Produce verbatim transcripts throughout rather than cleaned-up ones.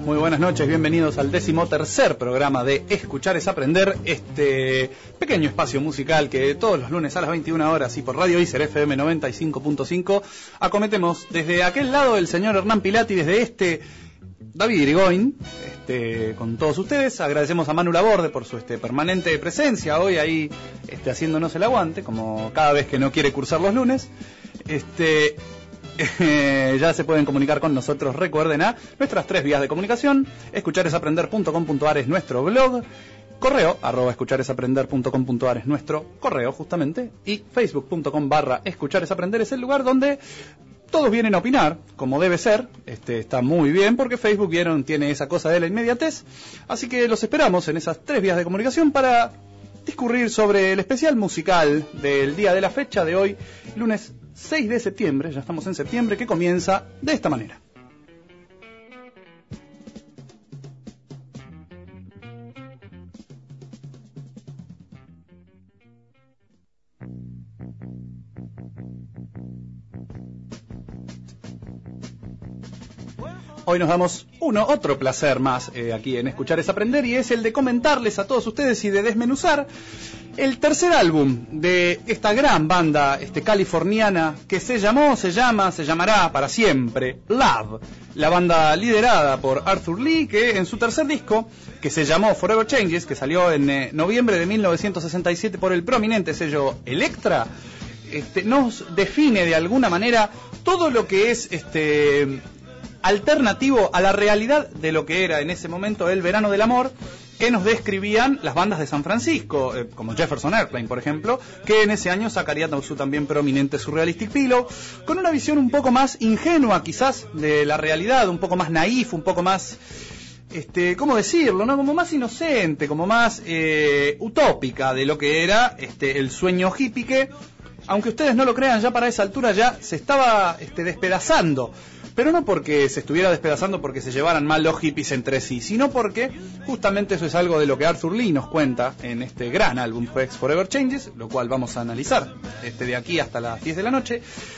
Muy buenas noches, bienvenidos al decimotercer programa de Escuchar es Aprender, este pequeño espacio musical que todos los lunes a las veintiuna horas y por Radio Iser F M noventa y cinco punto cinco acometemos desde aquel lado el señor Hernán Pilati, desde este David Irigoyen, este, con todos ustedes. Agradecemos a Manu Laborde por su este, permanente presencia hoy ahí este, haciéndonos el aguante, como cada vez que no quiere cursar los lunes. Este... Eh, ya se pueden comunicar con nosotros, recuerden a nuestras tres vías de comunicación. escucharesaprender punto com punto a r es nuestro blog, correo arroba escucharesaprender punto com punto a r es nuestro correo justamente, y facebook punto com barra escucharesaprender es el lugar donde todos vienen a opinar, como debe ser. Este está muy bien porque Facebook, vieron, tiene esa cosa de la inmediatez, así que los esperamos en esas tres vías de comunicación para discurrir sobre el especial musical del día de la fecha de hoy, lunes seis de septiembre, ya estamos en septiembre, que comienza de esta manera. Hoy nos damos uno, otro placer más eh, aquí en Escuchar es Aprender, y es el de comentarles a todos ustedes y de desmenuzar el tercer álbum de esta gran banda este, californiana que se llamó, se llama, se llamará para siempre Love, la banda liderada por Arthur Lee, que en su tercer disco, que se llamó Forever Changes, que salió en eh, noviembre de mil novecientos sesenta y siete por el prominente sello Elektra, este, nos define de alguna manera todo lo que es este alternativo a la realidad de lo que era en ese momento el verano del amor, que nos describían las bandas de San Francisco, eh, como Jefferson Airplane, por ejemplo, que en ese año sacaría su también prominente Surrealistic Pillow, con una visión un poco más ingenua, quizás, de la realidad, un poco más naif, un poco más, este, ¿cómo decirlo?, ¿no? Como más inocente, como más eh, utópica de lo que era este, el sueño hippie, que, aunque ustedes no lo crean, ya para esa altura ya se estaba este, despedazando. Pero no porque se estuviera despedazando porque se llevaran mal los hippies entre sí, sino porque justamente eso es algo de lo que Arthur Lee nos cuenta en este gran álbum Forever Changes, lo cual vamos a analizar este, de aquí hasta las diez de la noche.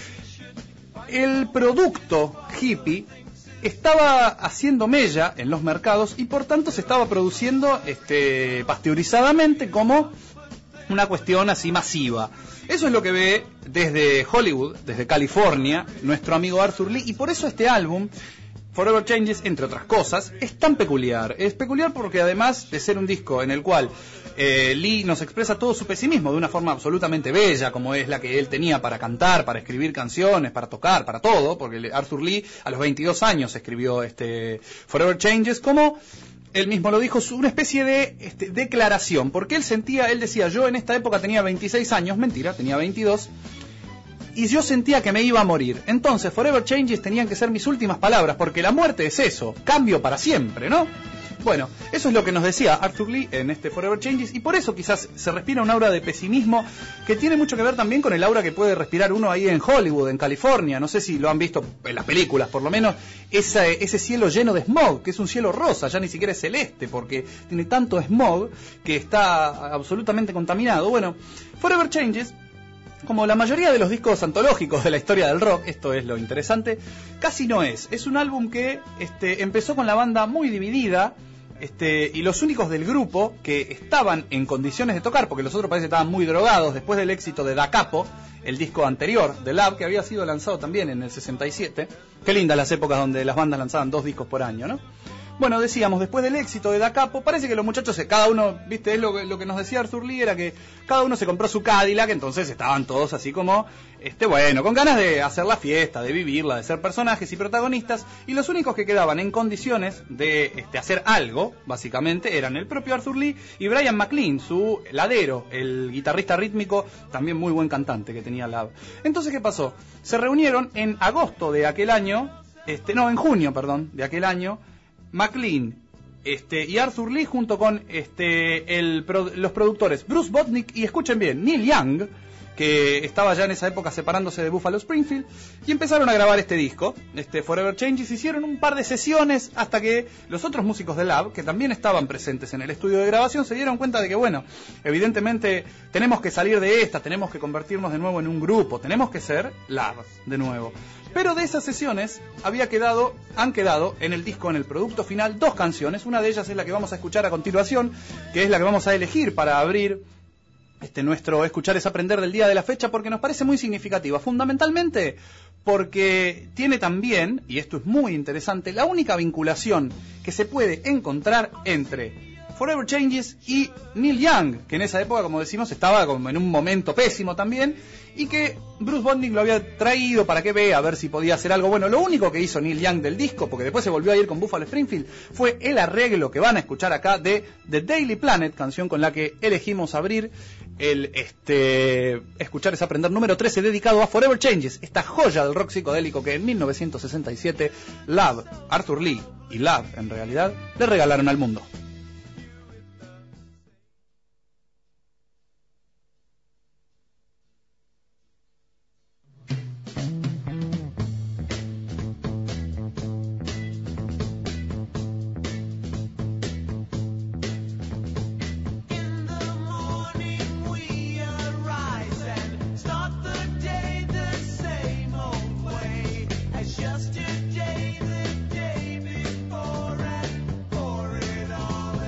El producto hippie estaba haciendo mella en los mercados y por tanto se estaba produciendo este, pasteurizadamente como una cuestión así masiva. Eso es lo que ve desde Hollywood, desde California, nuestro amigo Arthur Lee, y por eso este álbum, Forever Changes, entre otras cosas, es tan peculiar. Es peculiar porque además de ser un disco en el cual eh, Lee nos expresa todo su pesimismo de una forma absolutamente bella, como es la que él tenía para cantar, para escribir canciones, para tocar, para todo, porque Arthur Lee a los veintidós años escribió este Forever Changes, como él mismo lo dijo, una especie de este, declaración, porque él sentía, él decía, yo en esta época tenía veintiséis años, mentira, tenía veintidós, y yo sentía que me iba a morir. Entonces, Forever Changes tenían que ser mis últimas palabras, porque la muerte es eso, cambio para siempre, ¿no? Bueno, eso es lo que nos decía Arthur Lee en este Forever Changes, y por eso quizás se respira un aura de pesimismo que tiene mucho que ver también con el aura que puede respirar uno ahí en Hollywood, en California. No sé si lo han visto en las películas, por lo menos ese, ese cielo lleno de smog, que es un cielo rosa, ya ni siquiera es celeste, porque tiene tanto smog que está absolutamente contaminado. Bueno, Forever Changes, como la mayoría de los discos antológicos de la historia del rock, esto es lo interesante, casi no es. Es un álbum que este, empezó con la banda muy dividida, Este, y los únicos del grupo que estaban en condiciones de tocar, porque los otros parece que estaban muy drogados después del éxito de Da Capo, el disco anterior de Love, que había sido lanzado también en el sesenta y siete. Qué lindas las épocas donde las bandas lanzaban dos discos por año, ¿no? Bueno, decíamos, después del éxito de Da Capo, parece que los muchachos, cada uno, viste, es lo que, lo que nos decía Arthur Lee, era que cada uno se compró su Cadillac, entonces estaban todos así como, este, bueno, con ganas de hacer la fiesta, de vivirla, de ser personajes y protagonistas, y los únicos que quedaban en condiciones de este, hacer algo, básicamente, eran el propio Arthur Lee y Brian McLean, su ladero, el guitarrista rítmico, también muy buen cantante que tenía Love. Entonces, ¿qué pasó? Se reunieron en agosto de aquel año, este, no, en junio, perdón, de aquel año, McLean este, y Arthur Lee junto con este, el, pro, los productores Bruce Botnick y, escuchen bien, Neil Young, que estaba ya en esa época separándose de Buffalo Springfield, y empezaron a grabar este disco, este Forever Changes. Hicieron un par de sesiones hasta que los otros músicos de Love, que también estaban presentes en el estudio de grabación, se dieron cuenta de que, bueno, evidentemente tenemos que salir de esta, tenemos que convertirnos de nuevo en un grupo, tenemos que ser Love de nuevo. Pero de esas sesiones había quedado, han quedado en el disco, en el producto final, dos canciones. Una de ellas es la que vamos a escuchar a continuación, que es la que vamos a elegir para abrir Este, nuestro Escuchar es Aprender del día de la fecha, porque nos parece muy significativa, fundamentalmente porque tiene también, y esto es muy interesante, la única vinculación que se puede encontrar entre Forever Changes y Neil Young, que en esa época, como decimos, estaba como en un momento pésimo también, y que Bruce Bonding lo había traído para que vea a ver si podía hacer algo bueno. Lo único que hizo Neil Young del disco, porque después se volvió a ir con Buffalo Springfield, fue el arreglo que van a escuchar acá de The Daily Planet, canción con la que elegimos abrir el este Escuchar es Aprender número trece, dedicado a Forever Changes, esta joya del rock psicodélico que en mil novecientos sesenta y siete Love, Arthur Lee y Love en realidad, le regalaron al mundo. Yesterday, the day before, and for it all.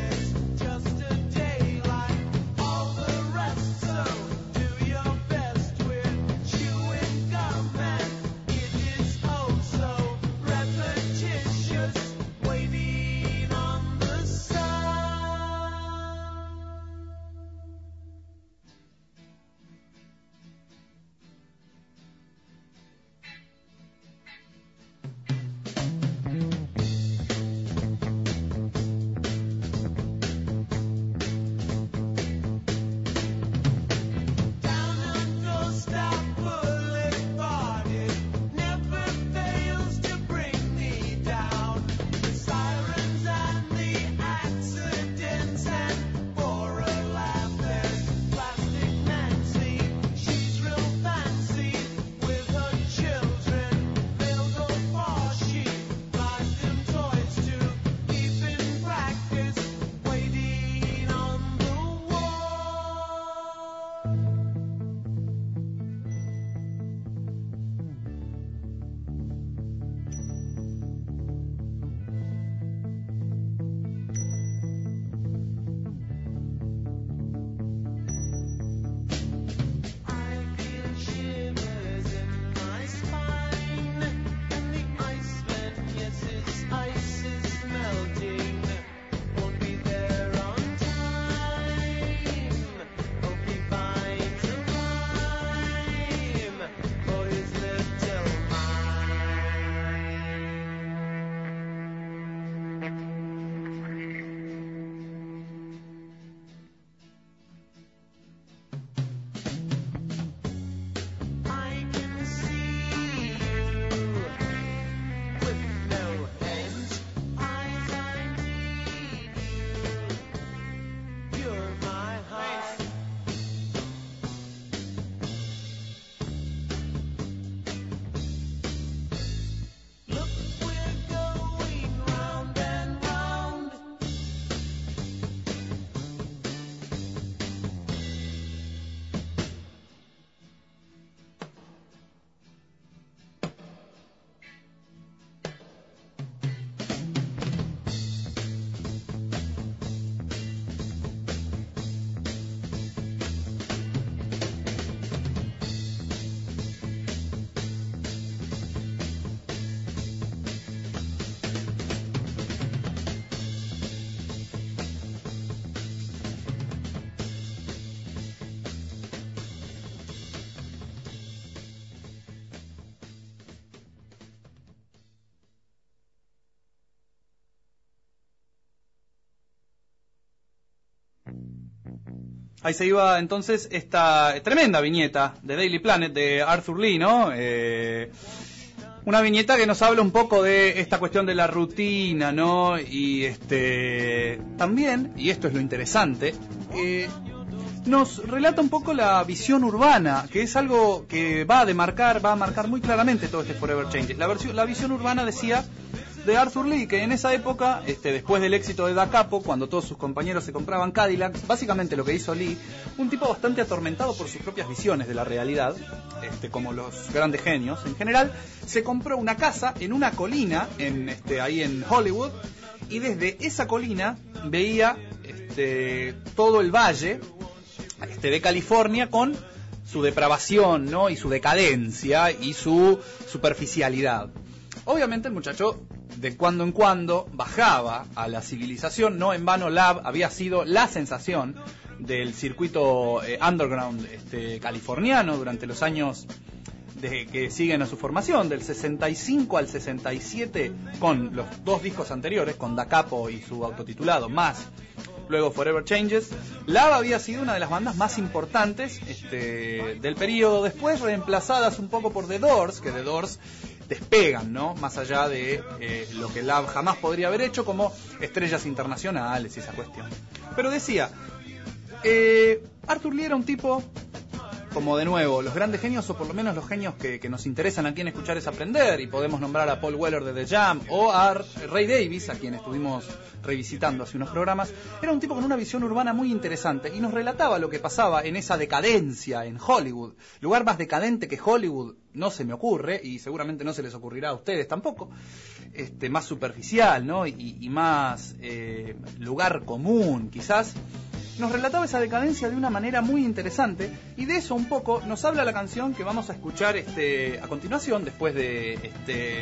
Ahí se iba entonces esta tremenda viñeta de Daily Planet de Arthur Lee, ¿no? Eh, una viñeta que nos habla un poco de esta cuestión de la rutina, ¿no? Y este también, y esto es lo interesante, eh, nos relata un poco la visión urbana, que es algo que va a demarcar, va a marcar muy claramente todo este Forever Changes. La, versión, la visión urbana, decía, de Arthur Lee, que en esa época, este, después del éxito de Da Capo, cuando todos sus compañeros se compraban Cadillacs, básicamente lo que hizo Lee, un tipo bastante atormentado por sus propias visiones de la realidad, este, como los grandes genios en general, se compró una casa en una colina, en, este, ahí en Hollywood, y desde esa colina veía este, todo el valle este, de California con su depravación, ¿no? Y su decadencia y su superficialidad. Obviamente el muchacho de cuando en cuando bajaba a la civilización, no en vano Lab había sido la sensación del circuito eh, underground este, californiano durante los años de, que siguen a su formación, del sesenta y cinco al sesenta y siete, con los dos discos anteriores, con Da Capo y su autotitulado, más luego Forever Changes. Lab había sido una de las bandas más importantes este, del periodo, después reemplazadas un poco por The Doors, que The Doors despegan, ¿no? Más allá de eh, lo que Lab jamás podría haber hecho, como estrellas internacionales y esa cuestión. Pero decía, eh, Arthur Lee era un tipo, como de nuevo, los grandes genios, o por lo menos los genios que, que nos interesan aquí en Escuchar es Aprender, y podemos nombrar a Paul Weller de The Jam, o a Ray Davies, a quien estuvimos revisitando hace unos programas. Era un tipo con una visión urbana muy interesante, y nos relataba lo que pasaba en esa decadencia en Hollywood. Lugar más decadente que Hollywood no se me ocurre, y seguramente no se les ocurrirá a ustedes tampoco. Este, más superficial, ¿no? Y, y más eh, lugar común, quizás. Nos relataba esa decadencia de una manera muy interesante, y de eso un poco nos habla la canción que vamos a escuchar este, a continuación, después de este,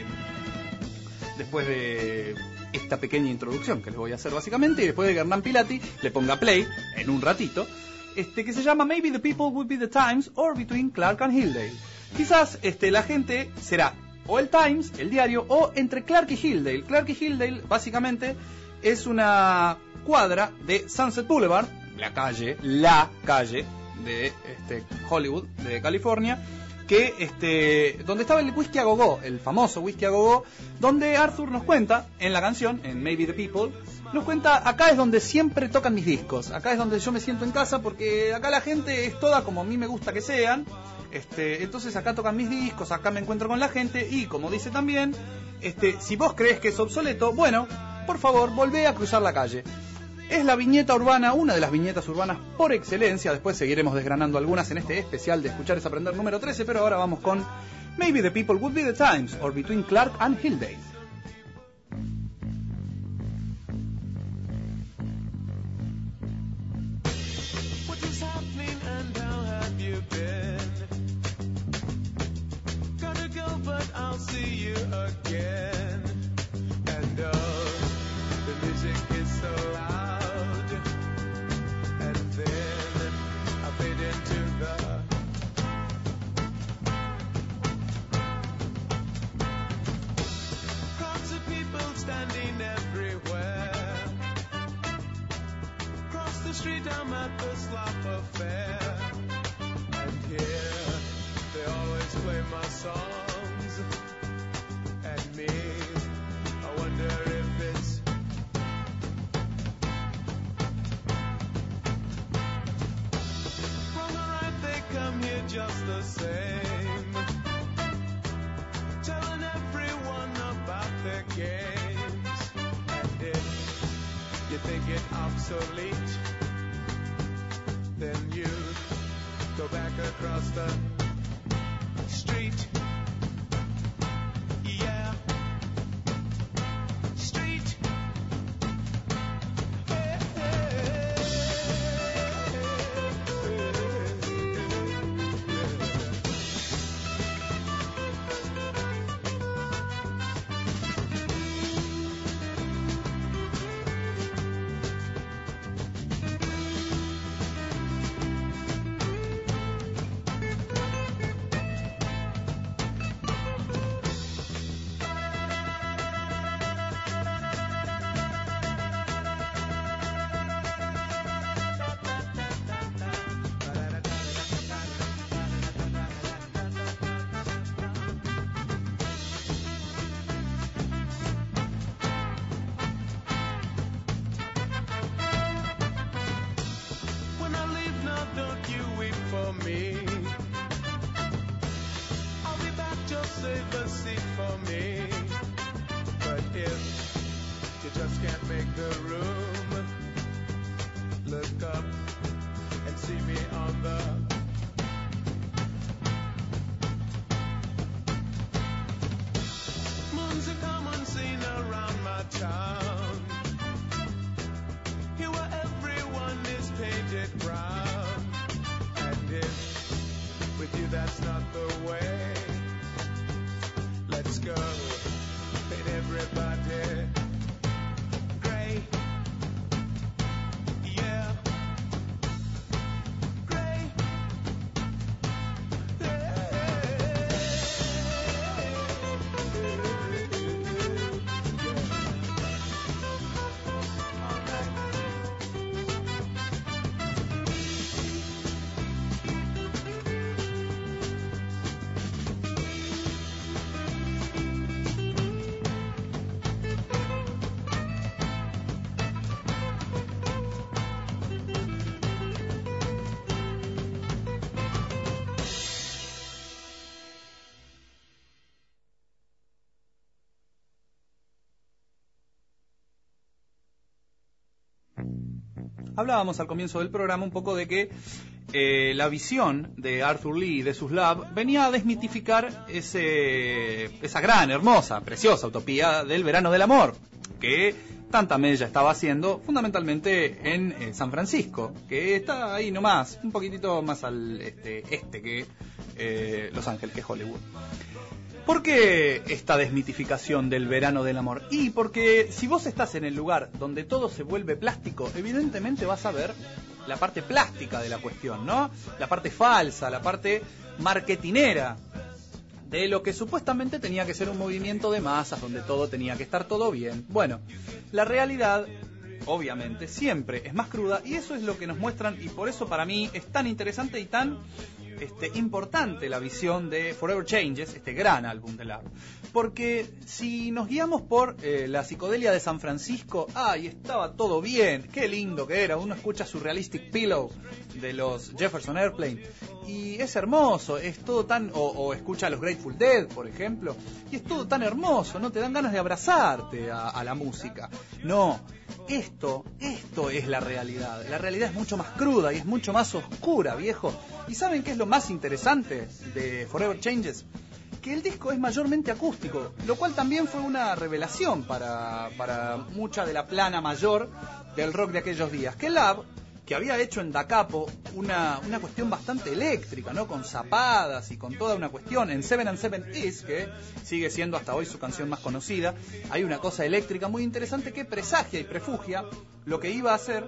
después de esta pequeña introducción que les voy a hacer básicamente, y después de que Hernán Pilati le ponga play en un ratito, este, que se llama Maybe the People Would Be the Times, or Between Clark and Hildale. Quizás este, la gente será o el Times, el diario, o entre Clark y Hildale. Clark y Hildale básicamente es una cuadra de Sunset Boulevard, la calle, la calle de este, Hollywood, de California, que este, donde estaba el whisky a go-go, el famoso whisky a go-go, donde Arthur nos cuenta, en la canción, en Maybe the People, nos cuenta, acá es donde siempre tocan mis discos, acá es donde yo me siento en casa, porque acá la gente es toda como a mí me gusta que sean, este, entonces acá tocan mis discos, acá me encuentro con la gente, y como dice también, este, si vos crees que es obsoleto, bueno, por favor, volvé a cruzar la calle. Es la viñeta urbana, una de las viñetas urbanas por excelencia. Después seguiremos desgranando algunas en este especial de Escuchar es Aprender número trece, pero ahora vamos con Maybe the People Would Be the Times, or Between Clark and Hildale. What is happening and how have you been? Gotta go, but I'll see you again. And oh, the music is so loud. Standing everywhere. Across the street I'm at the Slop Affair. And here they always play my songs. And me, I wonder if it's wrong or right, they come here just the same, telling everyone about their game. You think it obsolete, then you go back across the street. Yeah, street. Hey, hey, save a seat for me. But if you just can't make the room, look up and see me on the moon's a common scene around my town. Here where everyone is painted brown. And if with you that's not the way, let's go paint everybody gray. Yeah, gray. Hablábamos al comienzo del programa un poco de que eh, la visión de Arthur Lee y de sus Love venía a desmitificar ese, esa gran, hermosa, preciosa utopía del verano del amor, que tanta mella estaba haciendo fundamentalmente en eh, San Francisco, que está ahí nomás, un poquitito más al este, este que eh, Los Ángeles, que Hollywood. ¿Por qué esta desmitificación del verano del amor? Y porque si vos estás en el lugar donde todo se vuelve plástico, evidentemente vas a ver la parte plástica de la cuestión, ¿no? La parte falsa, la parte marketinera de lo que supuestamente tenía que ser un movimiento de masas, donde todo tenía que estar todo bien. Bueno, la realidad, obviamente, siempre es más cruda, y eso es lo que nos muestran, y por eso para mí es tan interesante y tan Este, importante la visión de Forever Changes, este gran álbum de Love. Porque si nos guiamos por eh, la psicodelia de San Francisco, ¡ay, estaba todo bien! ¡Qué lindo que era! Uno escucha Surrealistic Pillow de los Jefferson Airplane y es hermoso, es todo tan... O, o escucha a los Grateful Dead, por ejemplo, y es todo tan hermoso, ¿no? Te dan ganas de abrazarte a, a la música. No, esto, esto es la realidad. La realidad es mucho más cruda y es mucho más oscura, viejo. ¿Y saben qué es lo más interesante de Forever Changes? Que el disco es mayormente acústico, lo cual también fue una revelación para, para mucha de la plana mayor del rock de aquellos días. Que Love, que había hecho en Da Capo una, una cuestión bastante eléctrica, ¿no? Con zapadas y con toda una cuestión. En Seven and Seven Is, que sigue siendo hasta hoy su canción más conocida, hay una cosa eléctrica muy interesante que presagia y prefugia lo que iba a ser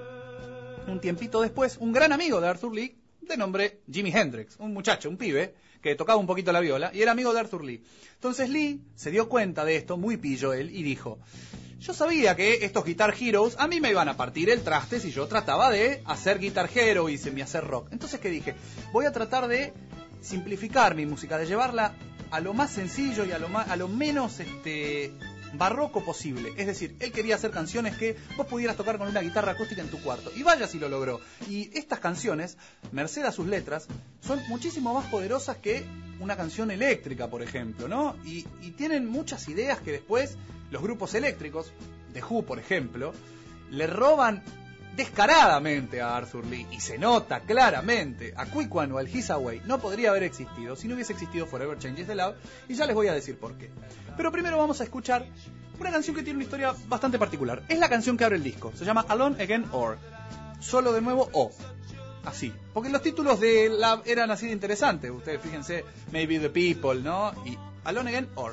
un tiempito después un gran amigo de Arthur Lee, de nombre Jimi Hendrix, un muchacho, un pibe, que tocaba un poquito la viola, y era amigo de Arthur Lee. Entonces Lee se dio cuenta de esto, muy pillo él, y dijo: yo sabía que estos Guitar Heroes a mí me iban a partir el traste si yo trataba de hacer Guitar Hero y semi hacer rock. Entonces, ¿qué dije? Voy a tratar de simplificar mi música, de llevarla a lo más sencillo y a lo, más, a lo menos este... barroco posible. Es decir, él quería hacer canciones que vos pudieras tocar con una guitarra acústica en tu cuarto, y vaya si lo logró. Y estas canciones, merced a sus letras, son muchísimo más poderosas que una canción eléctrica, por ejemplo, ¿no? Y, y tienen muchas ideas que después los grupos eléctricos, The Who, por ejemplo, le roban descaradamente a Arthur Lee, y se nota claramente. A Quick One o al His Away no podría haber existido si no hubiese existido Forever Changes the Love, y ya les voy a decir por qué. Pero primero vamos a escuchar una canción que tiene una historia bastante particular. Es la canción que abre el disco, se llama Alone Again Or, solo de nuevo o, así, porque los títulos de Love eran así de interesantes. Ustedes fíjense, Maybe the People, ¿no? Y Alone Again Or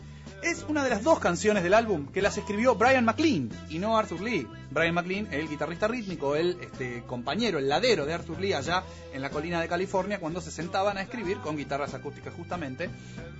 es una de las dos canciones del álbum que las escribió Brian McLean y no Arthur Lee. Brian McLean, el guitarrista rítmico, el este, compañero, el ladero de Arthur Lee allá en la colina de California, cuando se sentaban a escribir con guitarras acústicas justamente.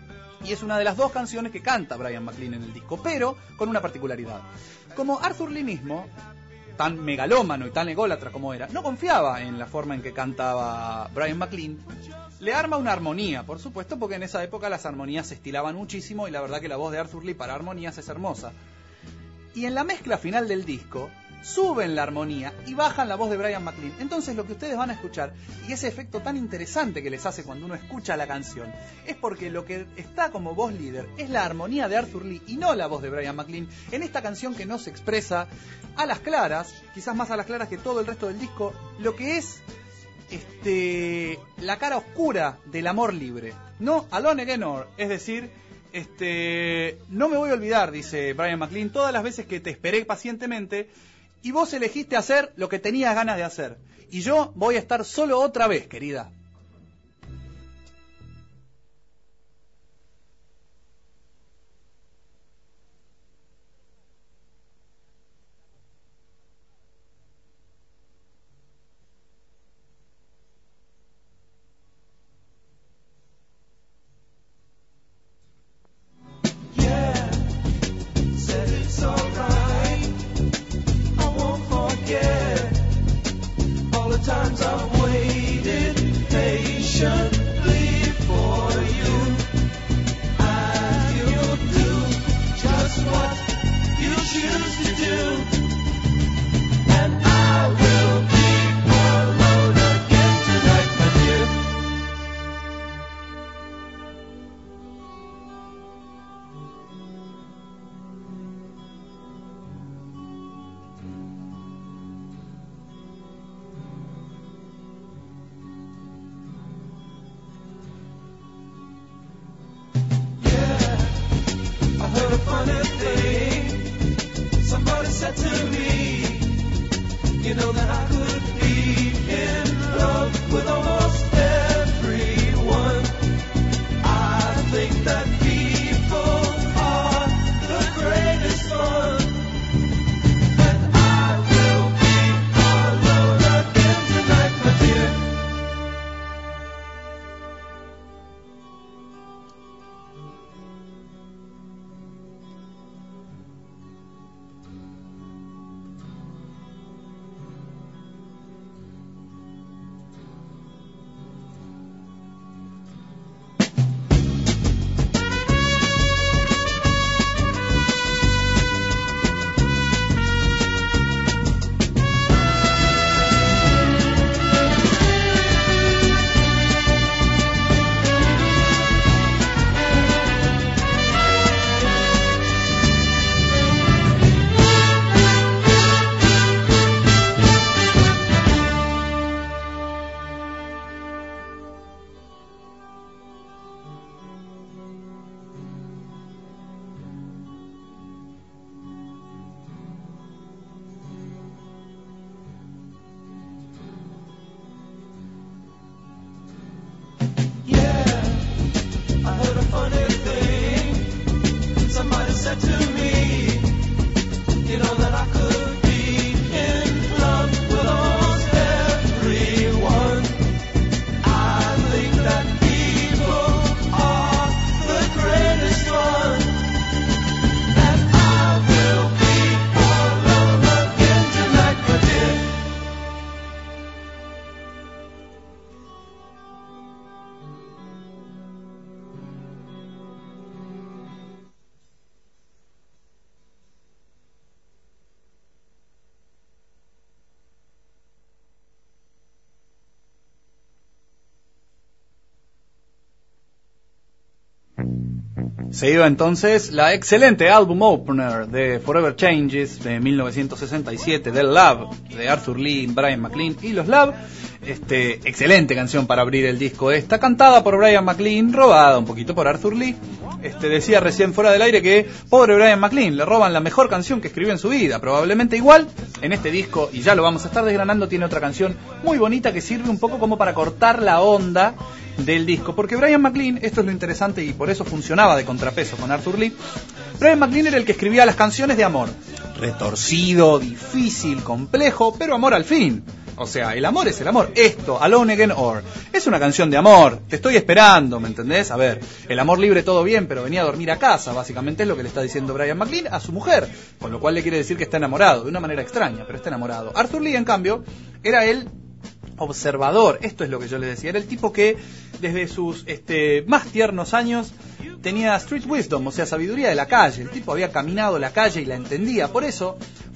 Y es una de las dos canciones que canta Brian McLean en el disco, pero con una particularidad. Como Arthur Lee mismo, tan megalómano y tan ególatra como era, no confiaba en la forma en que cantaba Brian McLean, le arma una armonía, por supuesto, porque en esa época las armonías se estilaban muchísimo, y la verdad que la voz de Arthur Lee para armonías es hermosa. Y en la mezcla final del disco, suben la armonía y bajan la voz de Brian McLean. Entonces lo que ustedes van a escuchar, y ese efecto tan interesante que les hace cuando uno escucha la canción, es porque lo que está como voz líder es la armonía de Arthur Lee y no la voz de Brian McLean en esta canción que no se expresa a las claras, quizás más a las claras que todo el resto del disco, lo que es este la cara oscura del amor libre, no Alone Again Or, es decir, este no me voy a olvidar, dice Brian McLean, todas las veces que te esperé pacientemente y vos elegiste hacer lo que tenías ganas de hacer. Y yo voy a estar solo otra vez, querida. Se iba entonces la excelente álbum opener de Forever Changes de mil novecientos sesenta y siete del Love de Arthur Lee, Brian McLean y los Love. Este, excelente canción para abrir el disco esta, cantada por Brian McLean, robada un poquito por Arthur Lee. Este, decía recién fuera del aire que pobre Brian McLean, le roban la mejor canción que escribió en su vida. Probablemente igual en este disco, y ya lo vamos a estar desgranando, tiene otra canción muy bonita que sirve un poco como para cortar la onda del disco, porque Brian McLean, esto es lo interesante y por eso funcionaba de contrapeso con Arthur Lee. Brian McLean era el que escribía las canciones de amor, retorcido, difícil, complejo, pero amor al fin. O sea, el amor es el amor. Esto, Alone Again Or, es una canción de amor. Te estoy esperando, ¿me entendés? A ver, el amor libre todo bien, pero venía a dormir a casa. Básicamente es lo que le está diciendo Brian McLean a su mujer. Con lo cual le quiere decir que está enamorado, de una manera extraña, pero está enamorado. Arthur Lee, en cambio, era el observador. Esto es lo que yo les decía. Era el tipo que desde sus este, más tiernos años tenía street wisdom, o sea, sabiduría de la calle. El tipo había caminado la calle y la entendía. Por eso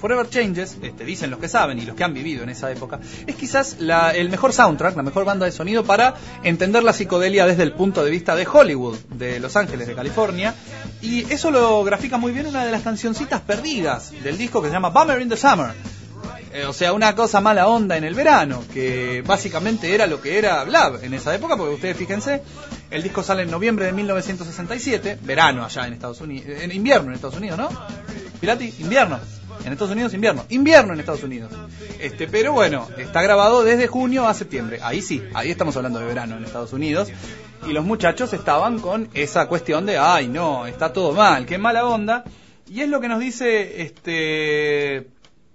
Forever Changes, este, dicen los que saben y los que han vivido en esa época, es quizás la, el mejor soundtrack, la mejor banda de sonido para entender la psicodelia desde el punto de vista de Hollywood, de Los Ángeles, de California. Y eso lo grafica muy bien una de las cancioncitas perdidas del disco que se llama Bummer in the Summer. Eh, o sea, una cosa mala onda en el verano, que básicamente era lo que era Blab en esa época, porque ustedes fíjense, el disco sale en noviembre de mil novecientos sesenta y siete, verano allá en Estados Unidos, en invierno en Estados Unidos, ¿no? Pilati, invierno. En Estados Unidos, invierno. Invierno en Estados Unidos. Este, pero bueno, está grabado desde junio a septiembre. Ahí sí, ahí estamos hablando de verano en Estados Unidos. Y los muchachos estaban con esa cuestión de, ay no, está todo mal, qué mala onda. Y es lo que nos dice, este,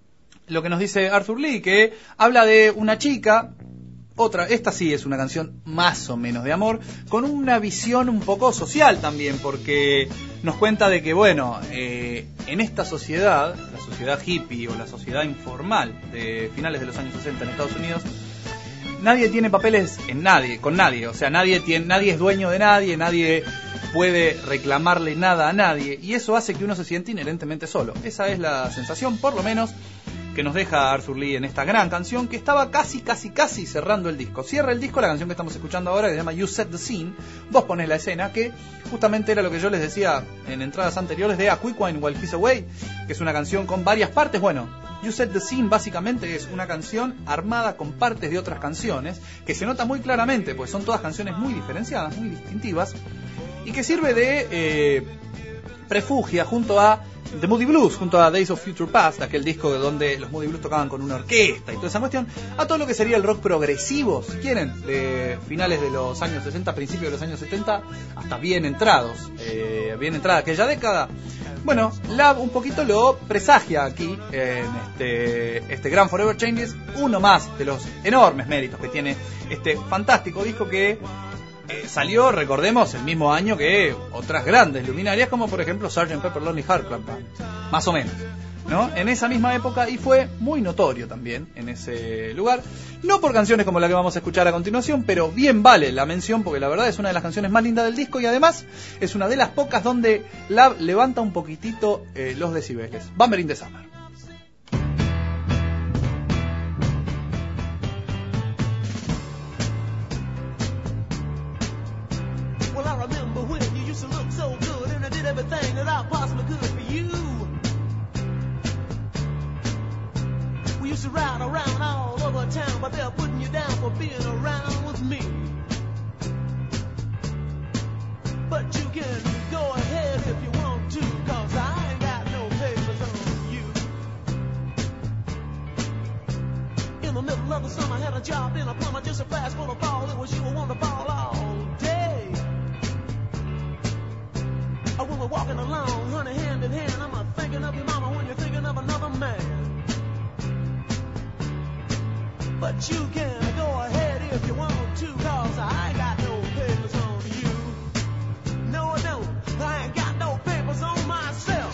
lo que nos dice Arthur Lee, que habla de una chica. Otra, esta sí es una canción más o menos de amor, con una visión un poco social también, porque nos cuenta de que, bueno, eh, en esta sociedad, la sociedad hippie o la sociedad informal de finales de los años sesenta en Estados Unidos, nadie tiene papeles en nadie, con nadie, o sea, nadie tiene, nadie es dueño de nadie, nadie puede reclamarle nada a nadie, y eso hace que uno se siente inherentemente solo. Esa es la sensación, por lo menos, que nos deja Arthur Lee en esta gran canción que estaba casi, casi, casi cerrando el disco. Cierra el disco la canción que estamos escuchando ahora, que se llama You Set the Scene. Vos ponés la escena, que justamente era lo que yo les decía en entradas anteriores de A Quick Wine While He's Away, que es una canción con varias partes. Bueno, You Set the Scene básicamente es una canción armada con partes de otras canciones, que se nota muy claramente, pues son todas canciones muy diferenciadas, muy distintivas, y que sirve de eh, prefugia junto a The Moody Blues, junto a Days of Future Past, aquel disco donde los Moody Blues tocaban con una orquesta y toda esa cuestión, a todo lo que sería el rock progresivo, si quieren, de finales de los años sesenta, principios de los años setenta, hasta bien entrados, eh, bien entrada aquella década. Bueno, Lab un poquito lo presagia aquí en este, este gran Forever Changes, uno más de los enormes méritos que tiene este fantástico disco que Eh, salió, recordemos, el mismo año que otras grandes luminarias, como por ejemplo sergeant Pepper Lonely Hearts Club Band, más o menos, ¿no? En esa misma época, y fue muy notorio también en ese lugar, no por canciones como la que vamos a escuchar a continuación, pero bien vale la mención, porque la verdad es una de las canciones más lindas del disco, y además es una de las pocas donde Lab levanta un poquitito eh, los decibeles. Bummer in the Summer. Everything that I possibly could for you. We used to ride around all over town, but they're putting you down for being around with me. But you can go ahead if you want to, cause I ain't got no papers on you. In the middle of the summer, I had a job in a plumber, just a flash full of ball. It was you who wanted to ball all day. When we're walking along, honey, hand in hand, I'm a thinking of your mama when you're thinking of another man. But you can go ahead if you want to, cause I ain't got no papers on you. No, I don't. I ain't got no papers on myself.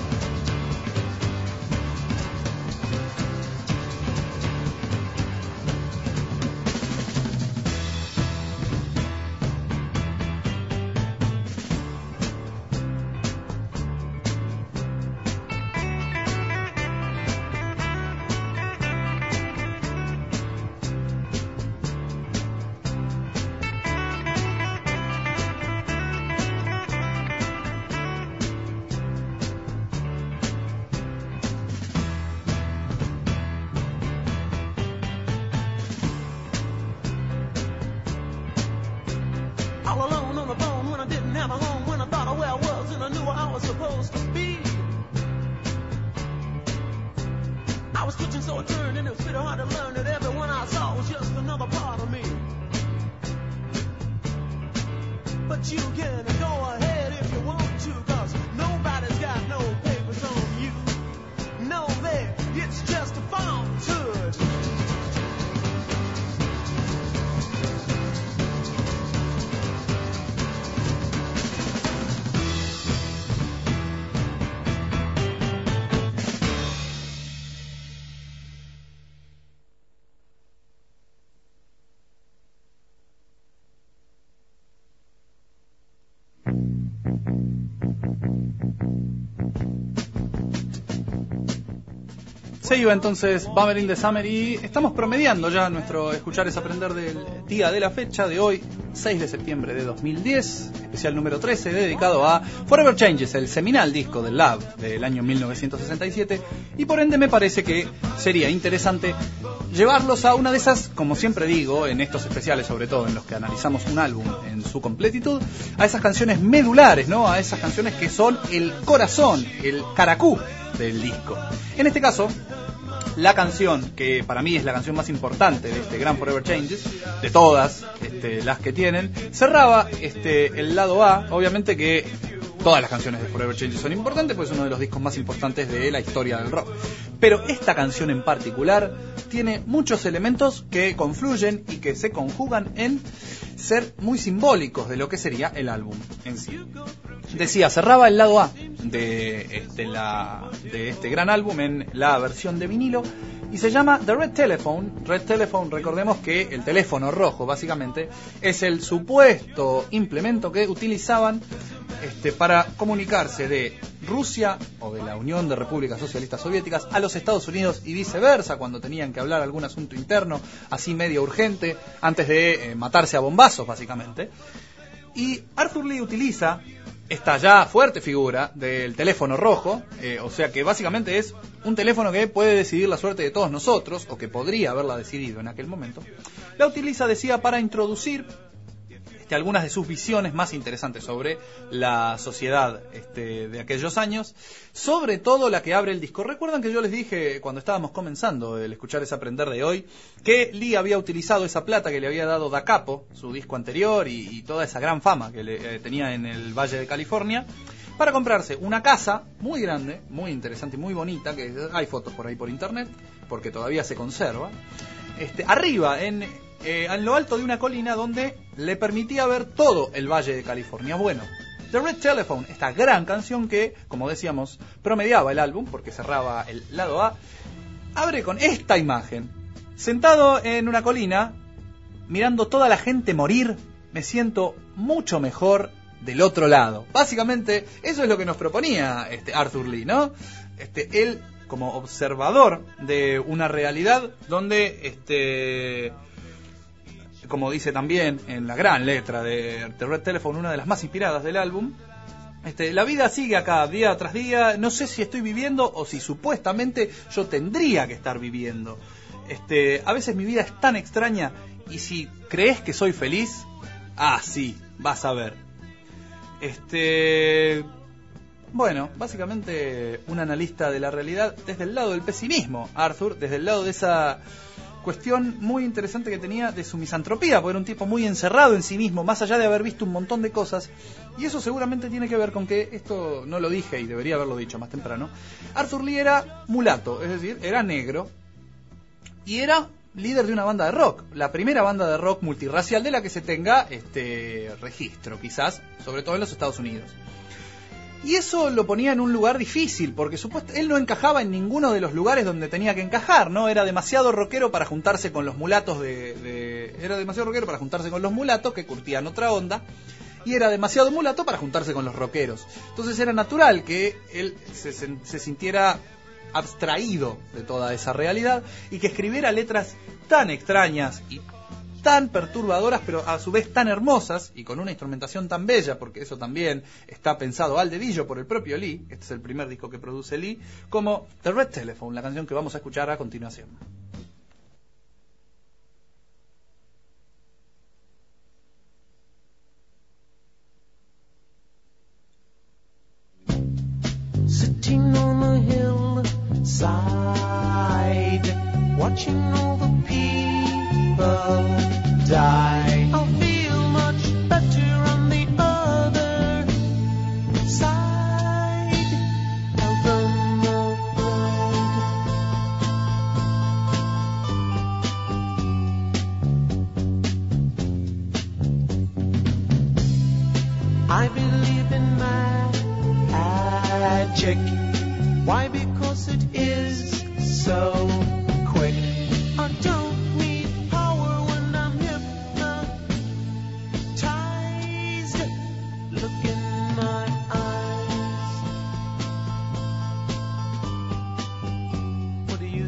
Se iba entonces Bummer in the Summer y estamos promediando ya nuestro Escuchar es Aprender del día de la fecha de hoy, seis de septiembre de dos mil diez, especial número trece, dedicado a Forever Changes, el seminal disco del Love del año mil novecientos sesenta y siete, y por ende me parece que sería interesante llevarlos a una de esas, como siempre digo, en estos especiales, sobre todo en los que analizamos un álbum en su completitud, a esas canciones medulares, ¿no? A esas canciones que son el corazón, el caracú del disco. En este caso, la canción que para mí es la canción más importante de este gran Forever Changes, de todas este, las que tienen, cerraba este, el lado A. Obviamente que todas las canciones de Forever Changes son importantes, pues es uno de los discos más importantes de la historia del rock. Pero esta canción en particular tiene muchos elementos que confluyen y que se conjugan en ser muy simbólicos de lo que sería el álbum en sí. Decía, cerraba el lado A de este, la, de este gran álbum en la versión de vinilo y se llama The Red Telephone. Red Telephone, recordemos que el teléfono rojo básicamente es el supuesto implemento que utilizaban este, para comunicarse de Rusia o de la Unión de Repúblicas Socialistas Soviéticas a los Estados Unidos y viceversa cuando tenían que hablar algún asunto interno así medio urgente antes de eh, matarse a bombazos básicamente. Y Arthur Lee utiliza esta ya fuerte figura del teléfono rojo, eh, o sea que básicamente es un teléfono que puede decidir la suerte de todos nosotros, o que podría haberla decidido en aquel momento. La utiliza, decía, para introducir este, algunas de sus visiones más interesantes sobre la sociedad este, de aquellos años, sobre todo la que abre el disco. Recuerdan que yo les dije cuando estábamos comenzando el Escuchar es Aprender de hoy, que Lee había utilizado esa plata que le había dado Da Capo, su disco anterior, y, y toda esa gran fama que le, eh, tenía en el Valle de California, para comprarse una casa muy grande, muy interesante y muy bonita, que hay fotos por ahí por internet, porque todavía se conserva, este, arriba, en, eh, en lo alto de una colina donde le permitía ver todo el Valle de California. Bueno, The Red Telephone, esta gran canción que, como decíamos, promediaba el álbum, porque cerraba el lado A, abre con esta imagen. Sentado en una colina, mirando toda la gente morir, me siento mucho mejor del otro lado. Básicamente, eso es lo que nos proponía este Arthur Lee, ¿no? Este, él, como observador de una realidad donde, este, como dice también en la gran letra de The Red Telephone, una de las más inspiradas del álbum, este, la vida sigue acá día tras día, no sé si estoy viviendo o si supuestamente yo tendría que estar viviendo. Este, a veces mi vida es tan extraña y si crees que soy feliz, ah, sí, vas a ver. Este, bueno, básicamente un analista de la realidad desde el lado del pesimismo, Arthur, desde el lado de esa cuestión muy interesante que tenía de su misantropía, porque era un tipo muy encerrado en sí mismo, más allá de haber visto un montón de cosas, y eso seguramente tiene que ver con que, esto no lo dije y debería haberlo dicho más temprano, Arthur Lee era mulato, es decir, era negro, y era líder de una banda de rock, la primera banda de rock multirracial de la que se tenga este registro, quizás, sobre todo en los Estados Unidos. Y eso lo ponía en un lugar difícil, porque supuesto, él no encajaba en ninguno de los lugares donde tenía que encajar, ¿no? Era demasiado rockero para juntarse con los mulatos de, de... Era demasiado rockero para juntarse con los mulatos, que curtían otra onda, y era demasiado mulato para juntarse con los rockeros. Entonces era natural que él se, se, se sintiera abstraído de toda esa realidad y que escribiera letras tan extrañas y tan perturbadoras, pero a su vez tan hermosas y con una instrumentación tan bella, porque eso también está pensado al dedillo por el propio Lee, este es el primer disco que produce Lee, como The Red Telephone, la canción que vamos a escuchar a continuación. Sitting on a hillside, watching all the people die. I'll feel much better on the other side of the road. I believe in magic. Why? Because it is so quick. I don't need power when I'm hypnotized. Look in my eyes. What do you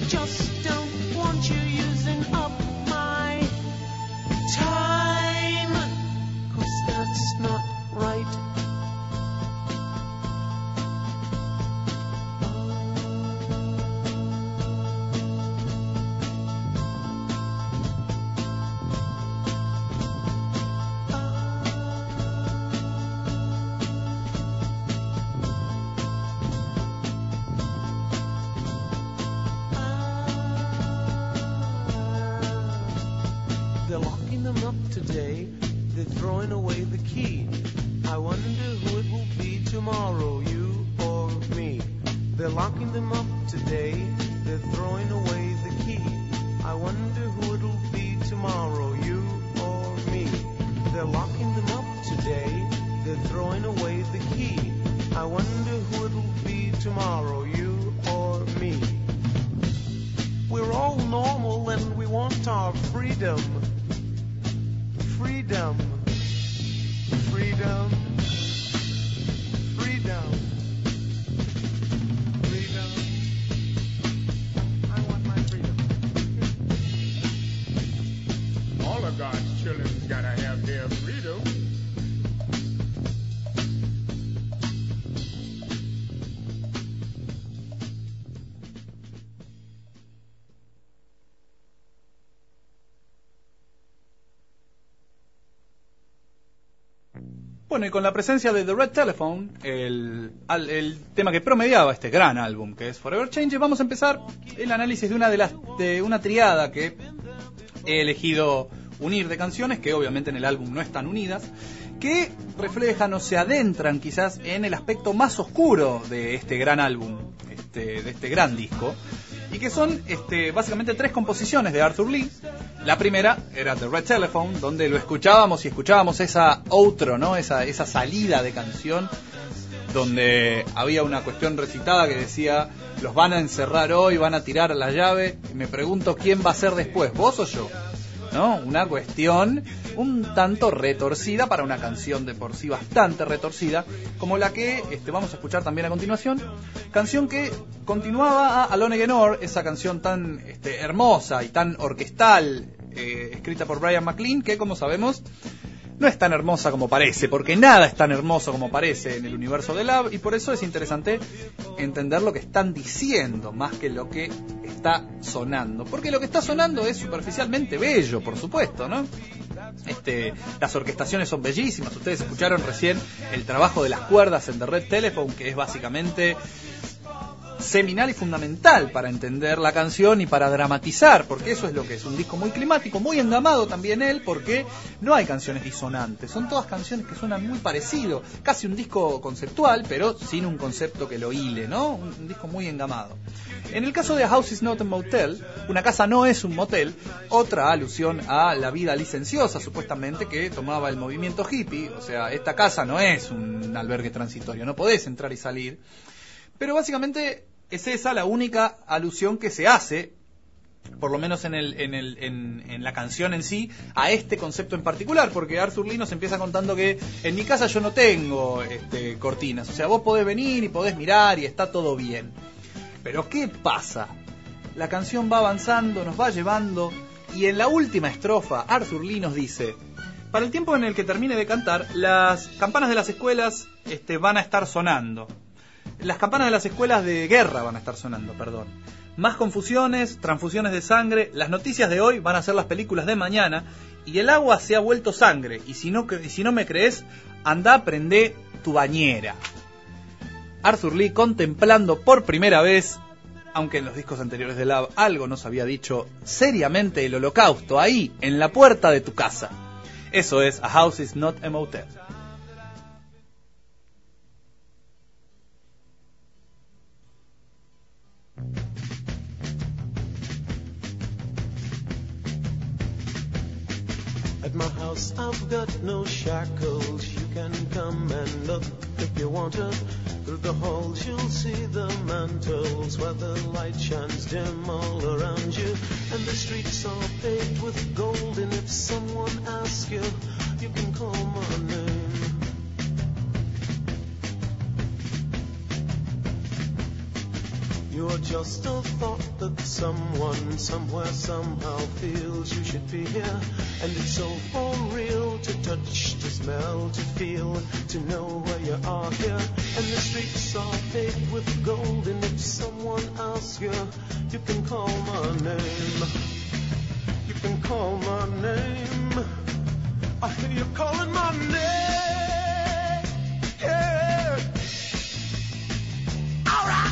just don't want you using up my time, 'cause that's not right. They're locking them up today, they're throwing away the key. I wonder who it will be tomorrow, you or me. They're locking them up today, they're throwing away the key. I wonder who it'll be tomorrow, you or me. They're locking them up today, they're throwing away the key. I wonder who it'll be tomorrow, you or me. We're all normal and we want our freedom. Freedom. Freedom. Freedom. Freedom. I want my freedom. All of God's children's gotta have their freedom. Bueno, y con la presencia de The Red Telephone, el, al- el tema que promediaba este gran álbum que es Forever Change, vamos a empezar el análisis de una de las de una triada que he elegido unir de canciones que obviamente en el álbum no están unidas, que reflejan o se adentran quizás en el aspecto más oscuro de este gran álbum, este, de este gran disco, y que son este, básicamente tres composiciones de Arthur Lee. La primera era The Red Telephone, donde lo escuchábamos y escuchábamos esa outro, ¿no? Esa, esa salida de canción, donde había una cuestión recitada que decía: los van a encerrar hoy, van a tirar la llave, y me pregunto quién va a ser después, vos o yo, ¿no? Una cuestión un tanto retorcida para una canción de por sí bastante retorcida, como la que este, vamos a escuchar también a continuación, canción que continuaba a Alone Again Or, esa canción tan este, hermosa y tan orquestal, eh, escrita por Brian McLean, que como sabemos no es tan hermosa como parece, porque nada es tan hermoso como parece en el universo de Love, y por eso es interesante entender lo que están diciendo más que lo que está sonando, porque lo que está sonando es superficialmente bello, por supuesto, ¿no? Este, las orquestaciones son bellísimas. Ustedes escucharon recién el trabajo de las cuerdas en The Red Telephone, que es básicamente seminal y fundamental para entender la canción y para dramatizar, porque eso es lo que es, un disco muy climático, muy engamado también él, porque no hay canciones disonantes, son todas canciones que suenan muy parecido, casi un disco conceptual, pero sin un concepto que lo hile, ¿no? Un, un disco muy engamado. En el caso de A House is Not a Motel, una casa no es un motel, otra alusión a la vida licenciosa, supuestamente, que tomaba el movimiento hippie, o sea, esta casa no es un albergue transitorio, no podés entrar y salir. Pero básicamente es esa la única alusión que se hace, por lo menos en, el, en, el, en, en la canción en sí, a este concepto en particular, porque Arthur Lee nos empieza contando que en mi casa yo no tengo este, cortinas, o sea, vos podés venir y podés mirar y está todo bien. Pero ¿qué pasa? La canción va avanzando, nos va llevando, y en la última estrofa Arthur Lee nos dice: para el tiempo en el que termine de cantar, las campanas de las escuelas este, van a estar sonando. Las campanas de las escuelas de guerra van a estar sonando, perdón. Más confusiones, transfusiones de sangre, las noticias de hoy van a ser las películas de mañana, y el agua se ha vuelto sangre, y si no, y si no me crees, anda, prende tu bañera. Arthur Lee contemplando por primera vez, aunque en los discos anteriores de Love algo nos había dicho seriamente, el holocausto, ahí, en la puerta de tu casa. Eso es A House is Not a Motel. At my house I've got no shackles. You can come and look if you want to. Through the halls you'll see the mantles where the light shines dim all around you. And the streets are paved with gold, and if someone asks you, you can call my name. You're just a thought that someone, somewhere, somehow feels you should be here. And it's so for real to touch, to smell, to feel, to know where you are here. And the streets are paved with gold, and if someone asks you, you can call my name. You can call my name. I hear you calling my name. Yeah. All right.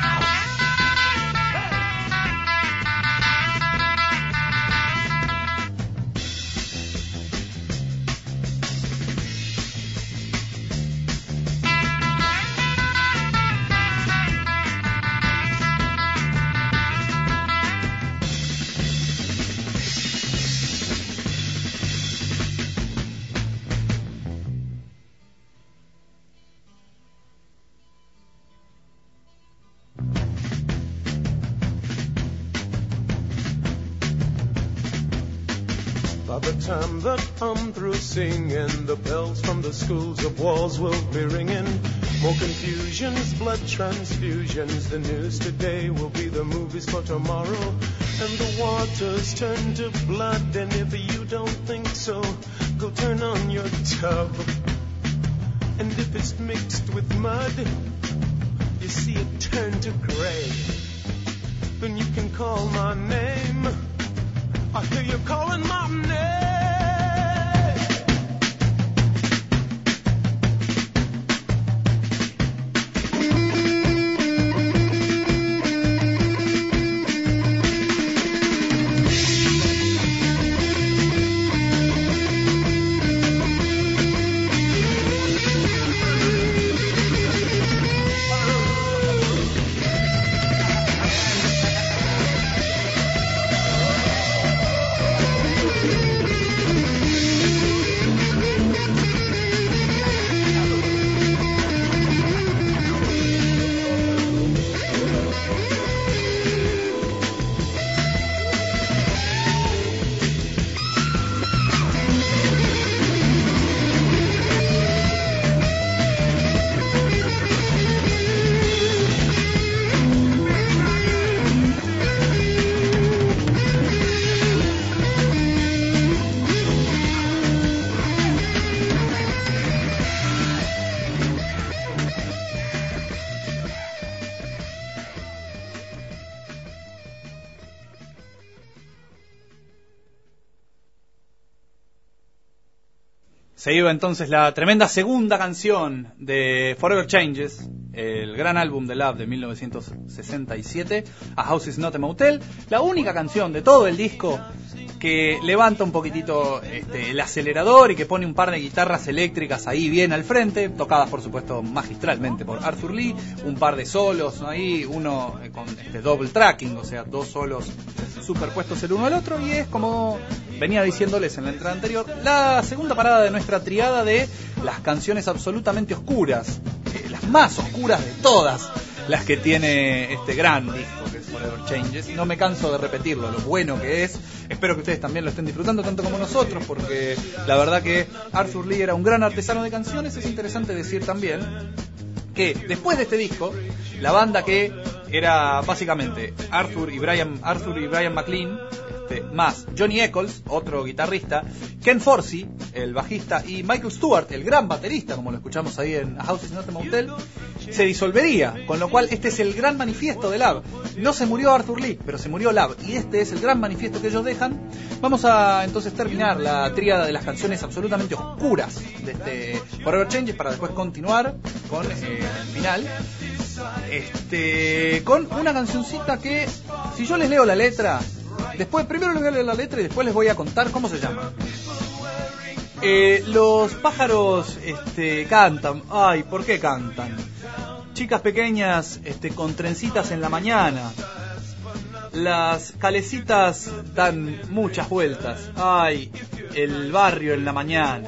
By the time that I'm through singing, the bells from the schools of walls will be ringing. More confusions, blood transfusions. The news today will be the movies for tomorrow. And the waters turn to blood. And if you don't think so, go turn on your tub. And if it's mixed with mud, you see it turn to gray. Then you can call my name. I hear you calling my name. Se iba entonces la tremenda segunda canción de Forever Changes, el gran álbum de Love de mil novecientos sesenta y siete, A House Is Not a Motel, la única canción de todo el disco que levanta un poquitito este, el acelerador y que pone un par de guitarras eléctricas ahí bien al frente, tocadas por supuesto magistralmente por Arthur Lee, un par de solos, ¿no? Ahí, uno con este double tracking, o sea, dos solos superpuestos el uno al otro, y es como venía diciéndoles en la entrada anterior, la segunda parada de nuestra triada de las canciones absolutamente oscuras, eh, las más oscuras de todas las que tiene este gran disco que es Forever Changes. No me canso de repetirlo, lo bueno que es. Espero que ustedes también lo estén disfrutando tanto como nosotros, porque la verdad que Arthur Lee era un gran artesano de canciones. Es interesante decir también que después de este disco, la banda que era básicamente Arthur y Brian, Arthur y Brian McLean, este, más Johnny Eccles, otro guitarrista, Ken Forsey, el bajista, y Michael Stewart, el gran baterista, como lo escuchamos ahí en A House Is Not a Motel, se disolvería, con lo cual este es el gran manifiesto de Love. No se murió Arthur Lee, pero se murió Love, y este es el gran manifiesto que ellos dejan. Vamos a entonces terminar la tríada de las canciones absolutamente oscuras de este Forever Changes para después continuar con eh, el final. Este, con una cancioncita que, si yo les leo la letra, después primero les voy a leer la letra y después les voy a contar cómo se llama. Eh, los pájaros este, cantan. Ay, ¿por qué cantan? Chicas pequeñas este, con trencitas en la mañana. Las calecitas dan muchas vueltas. Ay, el barrio en la mañana.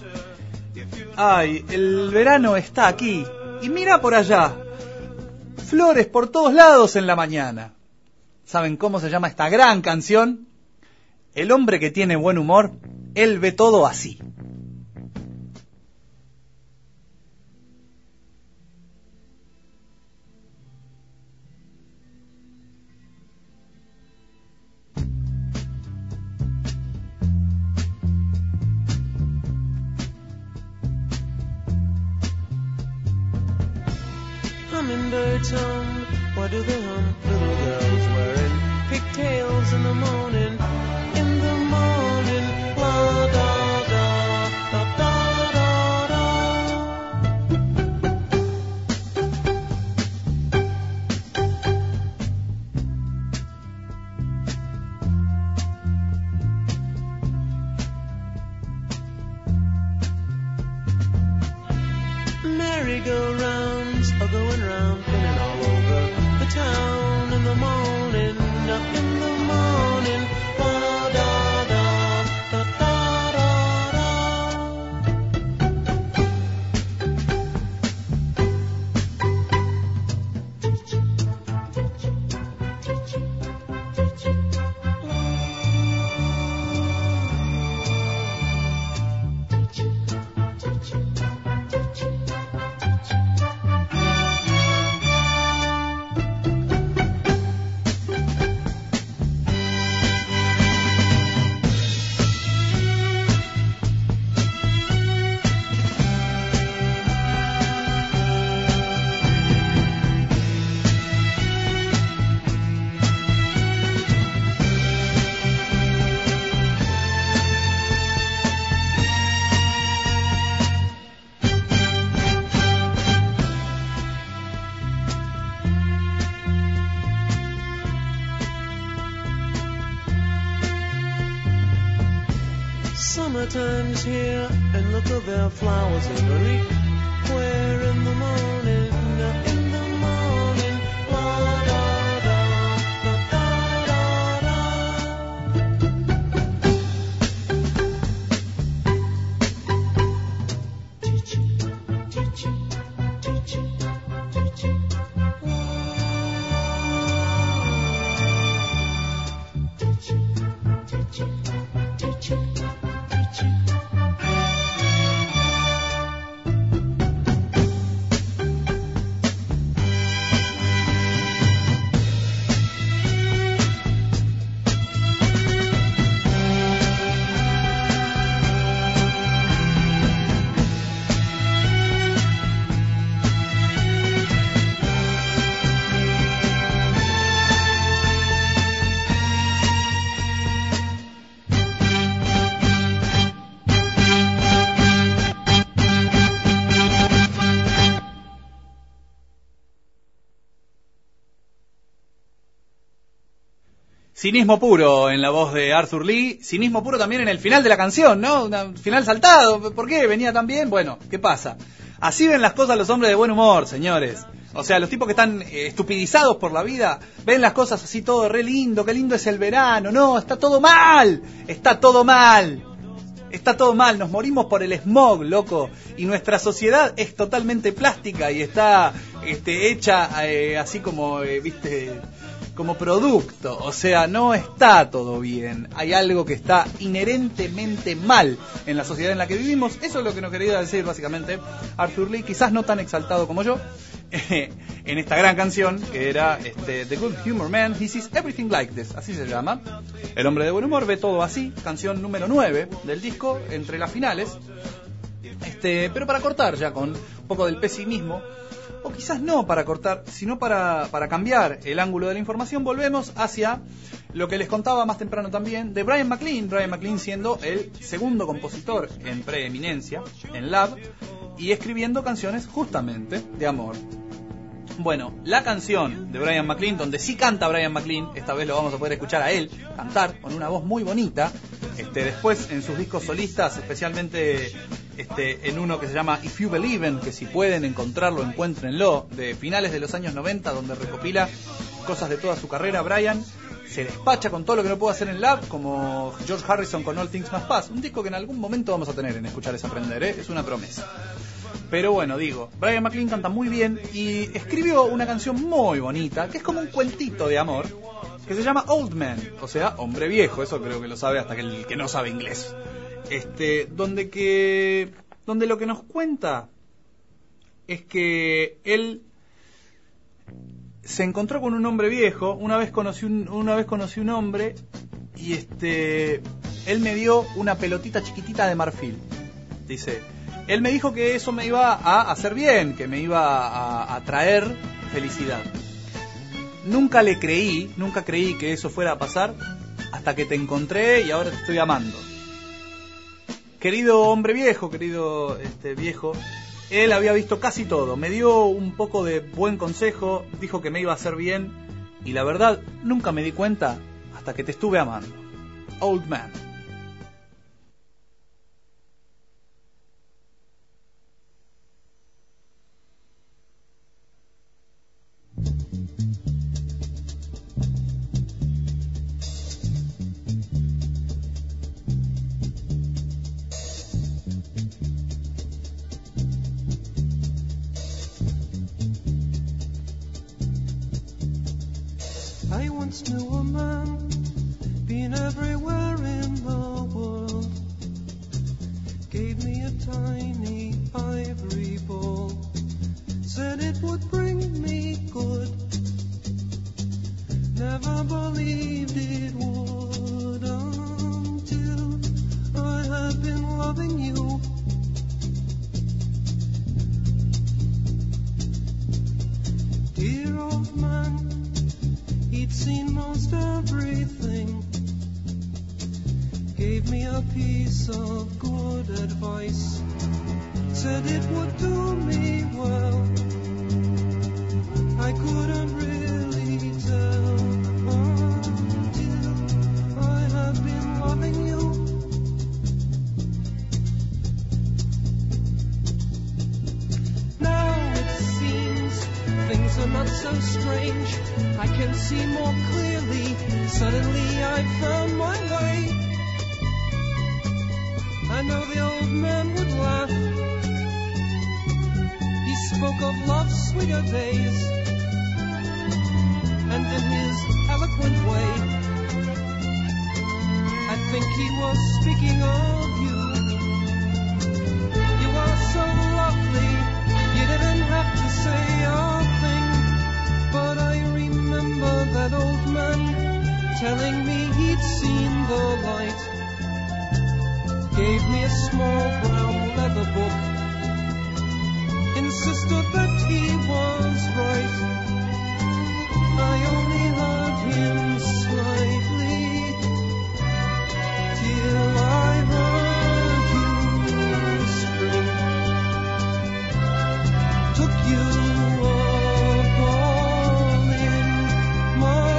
Ay, el verano está aquí. Y mira por allá. Flores por todos lados en la mañana. ¿Saben cómo se llama esta gran canción? El hombre que tiene buen humor, él ve todo así. tum, why do they hum? Little girls wearing pigtails in the morning, in the morning, la da da, da da da da. Merry-go-rounds are going round, spinning all over the town in the morning, up in the morning, la da da, da da da Summertime's here, and look at their flowers everywhere in the morning, in the morning, la da da, da da da Cinismo puro en la voz de Arthur Lee, cinismo puro también en el final de la canción, ¿no? Un final saltado, ¿por qué? ¿Venía tan bien? Bueno, ¿qué pasa? Así ven las cosas los hombres de buen humor, señores. O sea, los tipos que están eh, estupidizados por la vida, ven las cosas así todo re lindo, qué lindo es el verano, no, está todo mal, está todo mal. Está todo mal, nos morimos por el smog, loco, y nuestra sociedad es totalmente plástica y está este, hecha eh, así como, eh, viste, como producto, o sea, no está todo bien, hay algo que está inherentemente mal en la sociedad en la que vivimos. Eso es lo que nos quería decir básicamente Arthur Lee, quizás no tan exaltado como yo, eh, en esta gran canción que era este, The Good Humor Man, He Sees Everything Like This, así se llama. El hombre de buen humor ve todo así, canción número nueve del disco, entre las finales. Este, pero para cortar ya con un poco del pesimismo, o quizás no para cortar, sino para, para cambiar el ángulo de la información, volvemos hacia lo que les contaba más temprano también de Brian McLean. Brian McLean siendo el segundo compositor en preeminencia en Lab y escribiendo canciones justamente de amor. Bueno, la canción de Brian McLean, donde sí canta Brian McLean, esta vez lo vamos a poder escuchar a él cantar con una voz muy bonita. Este, después en sus discos solistas, especialmente este, en uno que se llama If You Believe In, que si pueden encontrarlo, encuéntrenlo, de finales de los años noventa, donde recopila cosas de toda su carrera. Brian se despacha con todo lo que no pudo hacer en Lab, como George Harrison con All Things Must Pass, un disco que en algún momento vamos a tener en Escuchar es Aprender, ¿eh? Es una promesa. Pero bueno, digo, Brian McLean canta muy bien y escribió una canción muy bonita, que es como un cuentito de amor, que se llama Old Man, o sea, hombre viejo, eso creo que lo sabe hasta que el que no sabe inglés. Este, donde que donde lo que nos cuenta es que él se encontró con un hombre viejo, una vez conocí un, una vez conocí un hombre y este él me dio una pelotita chiquitita de marfil. Dice, él me dijo que eso me iba a hacer bien, que me iba a, a traer felicidad. Nunca le creí, nunca creí que eso fuera a pasar, hasta que te encontré y ahora te estoy amando. Querido hombre viejo, querido este, viejo, él había visto casi todo, me dio un poco de buen consejo, dijo que me iba a hacer bien, y la verdad, nunca me di cuenta hasta que te estuve amando. Old Man. I once knew a man, been everywhere in the world, gave me a tiny ivory ball, said it would bring me good, never believed it would until I had been loving you. Dear old man, he'd seen most everything, gave me a piece of good advice, said it would do me well. I couldn't really tell until I had been loving you. Now it seems things are not so strange, I can see more clearly, suddenly I found my way. I know the old man would laugh, he spoke of love's sweeter days, and in his eloquent way, I think he was speaking of you. You are so lovely, you didn't have to say a thing, but I remember that old man telling me he'd seen the light, gave me a small brown leather book, insisted that he was right. I only heard him slightly till I heard you whispering, took you up all in my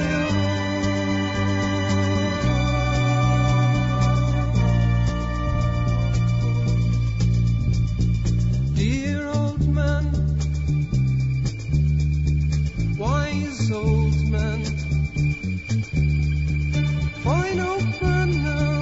own. Dear old man, wise old man, fine old man now.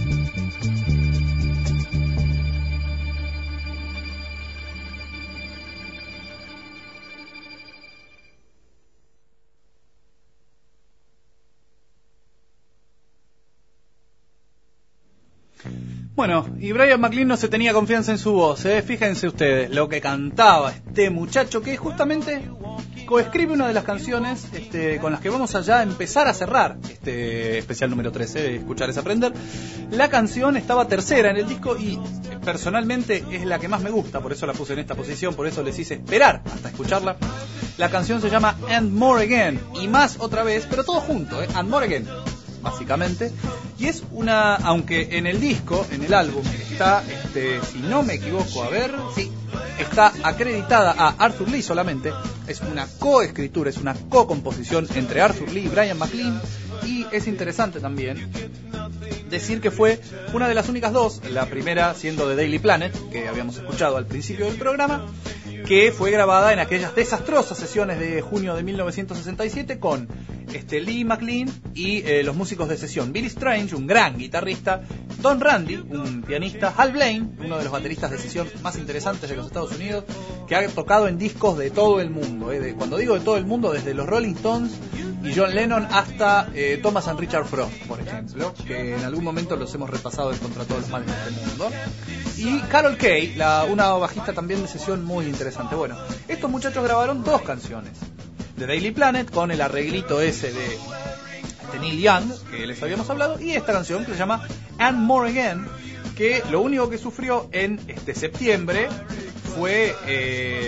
Bueno, y Brian McLean no se tenía confianza en su voz, ¿eh? Fíjense ustedes lo que cantaba este muchacho, que justamente coescribe una de las canciones este, con las que vamos a ya empezar a cerrar este especial número trece de Escuchar es Aprender. La canción estaba tercera en el disco y personalmente es la que más me gusta, por eso la puse en esta posición, por eso les hice esperar hasta escucharla. La canción se llama And More Again, y más otra vez, pero todo junto, ¿eh? And More Again, básicamente. Y es una, aunque en el disco, en el álbum, está, este, si no me equivoco, a ver, sí, está acreditada a Arthur Lee solamente. Es una coescritura, es una co-composición entre Arthur Lee y Brian McLean. Y es interesante también decir que fue una de las únicas dos, la primera siendo The Daily Planet, que habíamos escuchado al principio del programa, que fue grabada en aquellas desastrosas sesiones de junio de mil novecientos sesenta y siete con este, Lee McLean y eh, los músicos de sesión Billy Strange, un gran guitarrista, Don Randy, un pianista, Hal Blaine, uno de los bateristas de sesión más interesantes de los Estados Unidos, que ha tocado en discos de todo el mundo, eh, de, cuando digo de todo el mundo, desde los Rolling Stones y John Lennon hasta eh, Thomas and Richard Frost, por ejemplo, que en algún momento los hemos repasado en Contra Todos los Males de este Mundo. Y Carol Kay, la, una bajista también de sesión muy interesante. Bueno, estos muchachos grabaron dos canciones de Daily Planet con el arreglito ese de, de Neil Young, que les habíamos hablado, y esta canción que se llama And More Again, que lo único que sufrió en este septiembre fue eh,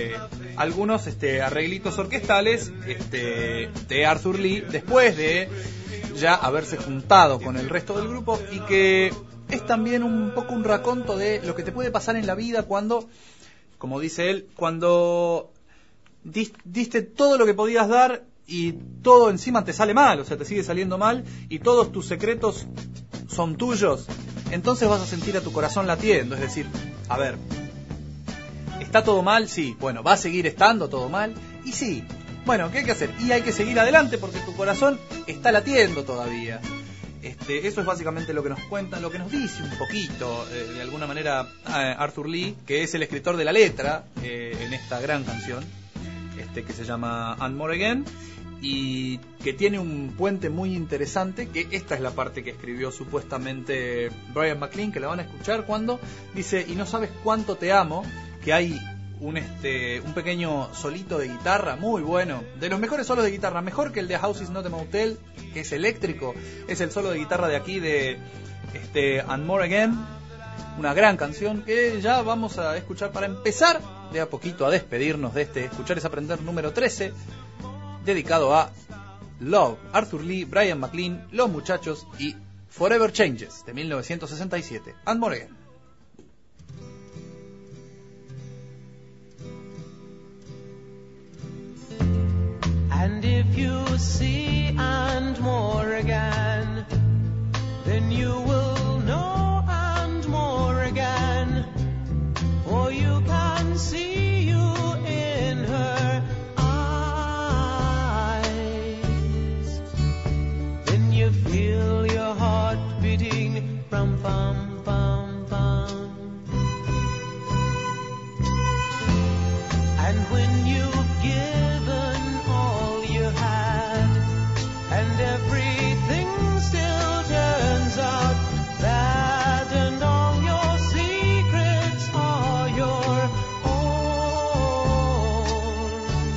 algunos este, arreglitos orquestales este, de Arthur Lee después de ya haberse juntado con el resto del grupo, y que es también un poco un raconto de lo que te puede pasar en la vida cuando, como dice él, cuando dis, diste todo lo que podías dar y todo encima te sale mal, o sea, te sigue saliendo mal y todos tus secretos son tuyos. Entonces vas a sentir a tu corazón latiendo, es decir, a ver, ¿está todo mal? Sí. Bueno, ¿va a seguir estando todo mal? Y sí. Bueno, ¿qué hay que hacer? Y hay que seguir adelante porque tu corazón está latiendo todavía. Este, eso es básicamente lo que nos cuenta, lo que nos dice un poquito, eh, de alguna manera, eh, Arthur Lee, que es el escritor de la letra eh, en esta gran canción, este, que se llama And More Again, y que tiene un puente muy interesante, que esta es la parte que escribió supuestamente Brian McLean, que la van a escuchar cuando dice: y no sabes cuánto te amo, que hay un este un pequeño solito de guitarra muy bueno, de los mejores solos de guitarra, mejor que el de House is Not a Motel, que es eléctrico, es el solo de guitarra de aquí de este And More Again, una gran canción que ya vamos a escuchar para empezar de a poquito a despedirnos de este Escuchar es Aprender número trece, dedicado a Love, Arthur Lee, Brian McLean, Los Muchachos y Forever Changes de mil novecientos sesenta y siete. And More Again. And if you see and more again, then you will know and more again, for you can see you in her eyes. Then you feel your heart beating, rum pum pum pum. And when you've given all you had, and everything still turns out bad, and all your secrets are your own,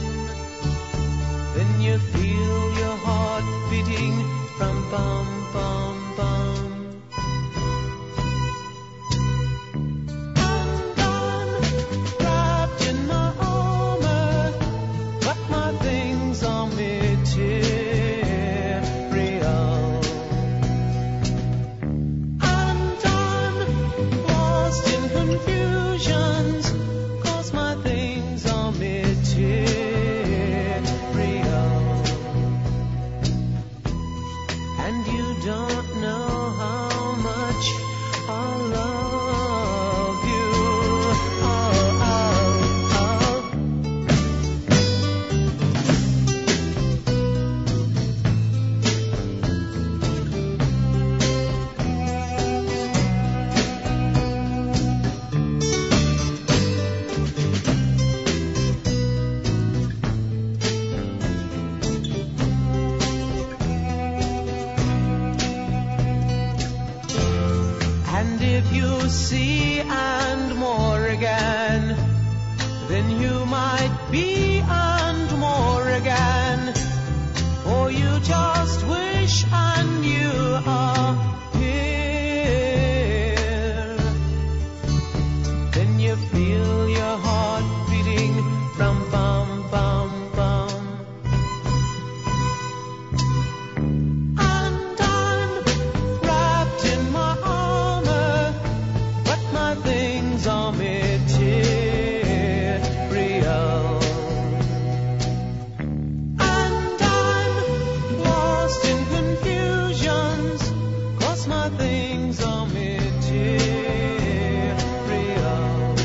then you feel your heart beating from bum bum bum. And I'm wrapped in my armor, but my things are material, and I'm lost in confusions, 'cause my things are material, and you don't know how much I love you. Oh, oh, oh. And if you see and more again, then you might be and more again, or you just wish and you are here. Then you feel your heart beating from bum bum bum. And I'm wrapped in my armor, but my things are material, and I'm lost in confusions, 'cause my things are material,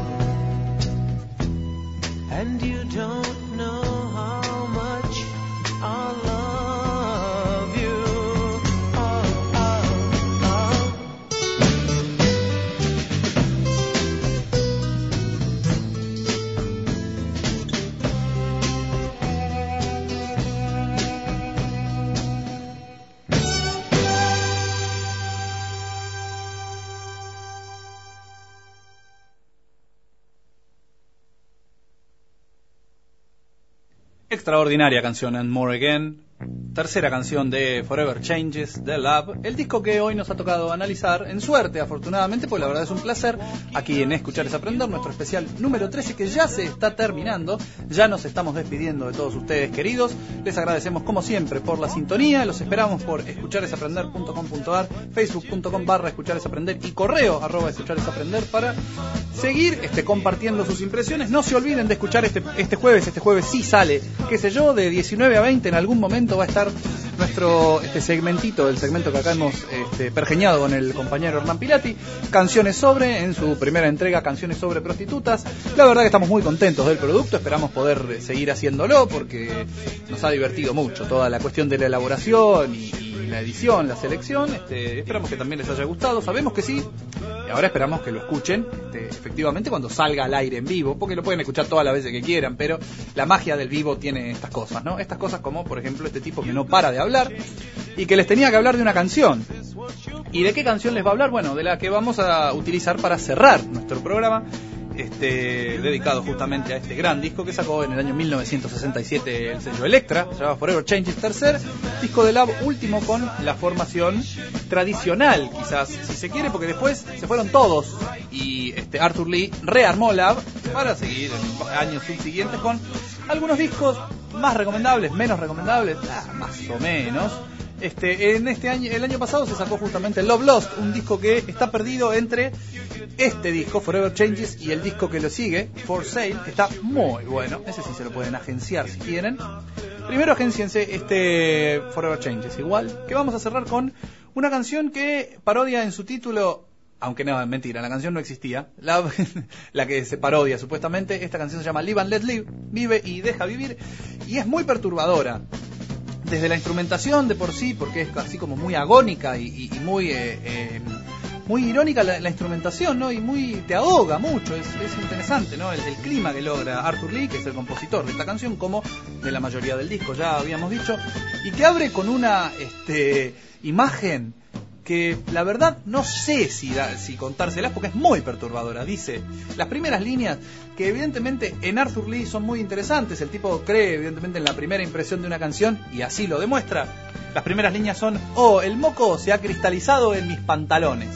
and you don't know how much I love you. Oh, oh, oh. Extraordinaria canción, And More Again, tercera canción de Forever Changes de Love, el disco que hoy nos ha tocado analizar, en suerte, afortunadamente, pues la verdad es un placer, aquí en Escuchar es Aprender, nuestro especial número trece, que ya se está terminando, ya nos estamos despidiendo de todos ustedes, queridos, les agradecemos como siempre por la sintonía, los esperamos por escucharesaprender punto com punto a r, facebook punto com barra escucharesaprender y correo arroba escucharesaprender para seguir este, compartiendo sus impresiones. No se olviden de escuchar este, este jueves, este jueves sí sale, qué sé yo, de diecinueve a veinte, en algún momento va a estar nuestro este segmentito, el segmento que acá hemos este, pergeñado con el compañero Hernán Pilati, Canciones sobre, en su primera entrega, Canciones sobre prostitutas. La verdad que estamos muy contentos del producto, esperamos poder seguir haciéndolo porque nos ha divertido mucho toda la cuestión de la elaboración y, y la edición, la selección. Este, esperamos que también les haya gustado, sabemos que sí, y ahora esperamos que lo escuchen este, efectivamente cuando salga al aire en vivo, porque lo pueden escuchar todas las veces que quieran, pero la magia del vivo tiene estas cosas, ¿no? Estas cosas como, por ejemplo, este tipo que no para de hablar y que les tenía que hablar de una canción. ¿Y de qué canción les va a hablar? Bueno, de la que vamos a utilizar para cerrar nuestro programa, este, dedicado justamente a este gran disco que sacó en el año mil novecientos sesenta y siete el sello Elektra, se llama Forever Changes, tercer disco de Love, último con la formación tradicional, quizás, si se quiere, porque después se fueron todos y este, Arthur Lee rearmó Love para seguir en años subsiguientes con algunos discos más recomendables, menos recomendables, ah, más o menos. Este, en este año, el año pasado se sacó justamente Love Lost, un disco que está perdido entre este disco, Forever Changes, y el disco que lo sigue, For Sale, que está muy bueno. Ese sí se lo pueden agenciar si quieren. Primero agenciense este Forever Changes, igual que vamos a cerrar con una canción que parodia en su título, aunque no, mentira, la canción no existía, la, la que se parodia supuestamente. Esta canción se llama Live and Let Live, vive y deja vivir, y es muy perturbadora. Desde la instrumentación de por sí, porque es así como muy agónica y, y, y muy eh, eh, muy irónica la, la instrumentación, ¿no? Y muy te ahoga mucho, es, es interesante, ¿no? El, el clima que logra Arthur Lee, que es el compositor de esta canción, como de la mayoría del disco, ya habíamos dicho, y que abre con una este, imagen que la verdad no sé si, da, si contárselas porque es muy perturbadora. Dice, las primeras líneas, que evidentemente en Arthur Lee son muy interesantes, el tipo cree evidentemente en la primera impresión de una canción y así lo demuestra. Las primeras líneas son: oh, el moco se ha cristalizado en mis pantalones.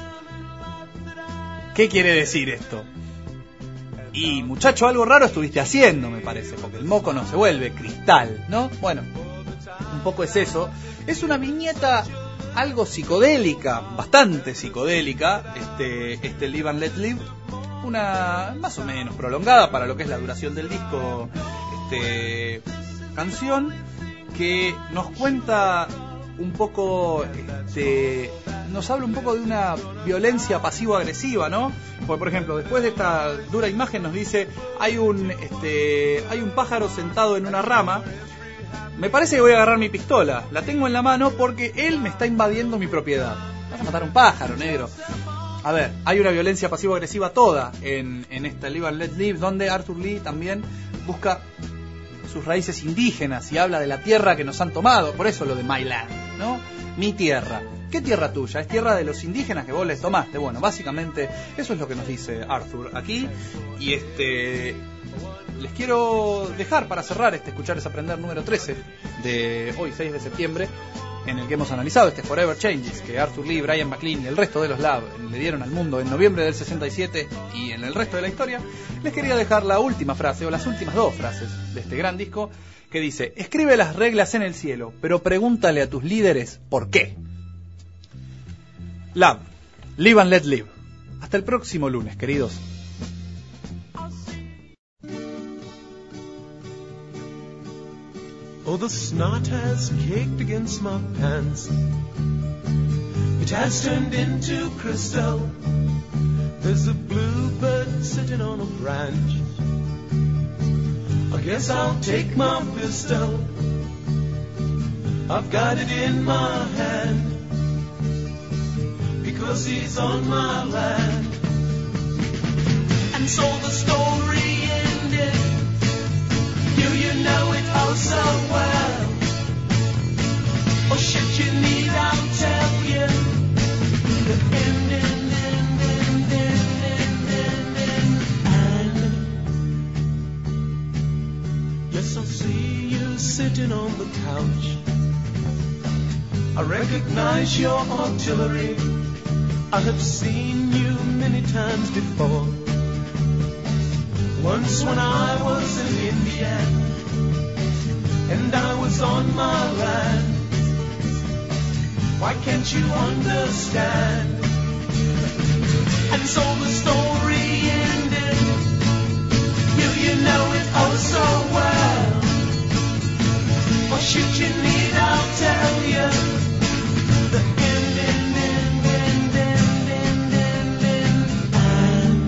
¿Qué quiere decir esto? Y muchacho, algo raro estuviste haciendo, me parece, porque el moco no se vuelve cristal, ¿no? Bueno, un poco es eso. Es una viñeta algo psicodélica, bastante psicodélica, este, este Live and Let Live, una más o menos prolongada para lo que es la duración del disco, este, canción que nos cuenta un poco, este, nos habla un poco de una violencia pasivo-agresiva, ¿no? Porque, por ejemplo, después de esta dura imagen nos dice, hay un, este, hay un pájaro sentado en una rama. Me parece que voy a agarrar mi pistola. La tengo en la mano porque él me está invadiendo mi propiedad. Vas a matar a un pájaro, negro. A ver, hay una violencia pasivo-agresiva toda en, en esta Live and Let Live, donde Arthur Lee también busca sus raíces indígenas y habla de la tierra que nos han tomado. Por eso lo de My Land, ¿no? Mi tierra. ¿Qué tierra tuya? Es tierra de los indígenas que vos les tomaste. Bueno, básicamente eso es lo que nos dice Arthur aquí. Y este... les quiero dejar para cerrar este Escuchar es Aprender número trece de hoy, seis de septiembre, en el que hemos analizado este Forever Changes que Arthur Lee, Brian McLean y el resto de los Love le dieron al mundo en noviembre del sesenta y siete, y en el resto de la historia les quería dejar la última frase, o las últimas dos frases de este gran disco, que dice: escribe las reglas en el cielo, pero pregúntale a tus líderes por qué. Love, Live and Let Live. Hasta el próximo lunes, queridos. Oh, the snot has caked against my pants. It has turned into crystal. There's a bluebird sitting on a branch. I guess I'll take my pistol. I've got it in my hand because he's on my land. And so the story ended. Do you know it oh so well? Oh shit, you need, I'll tell you. The end, end, end, end, end, end, end, and yes, I'll see you sitting on the couch. I recognize your artillery. I have seen you many times before. Once when I was an Indian and I was on my land. Why can't you understand? And so the story ended. You, you know it oh so well. Or should you need, I'll tell you. The end, end, end, end, end, end, end, end, end.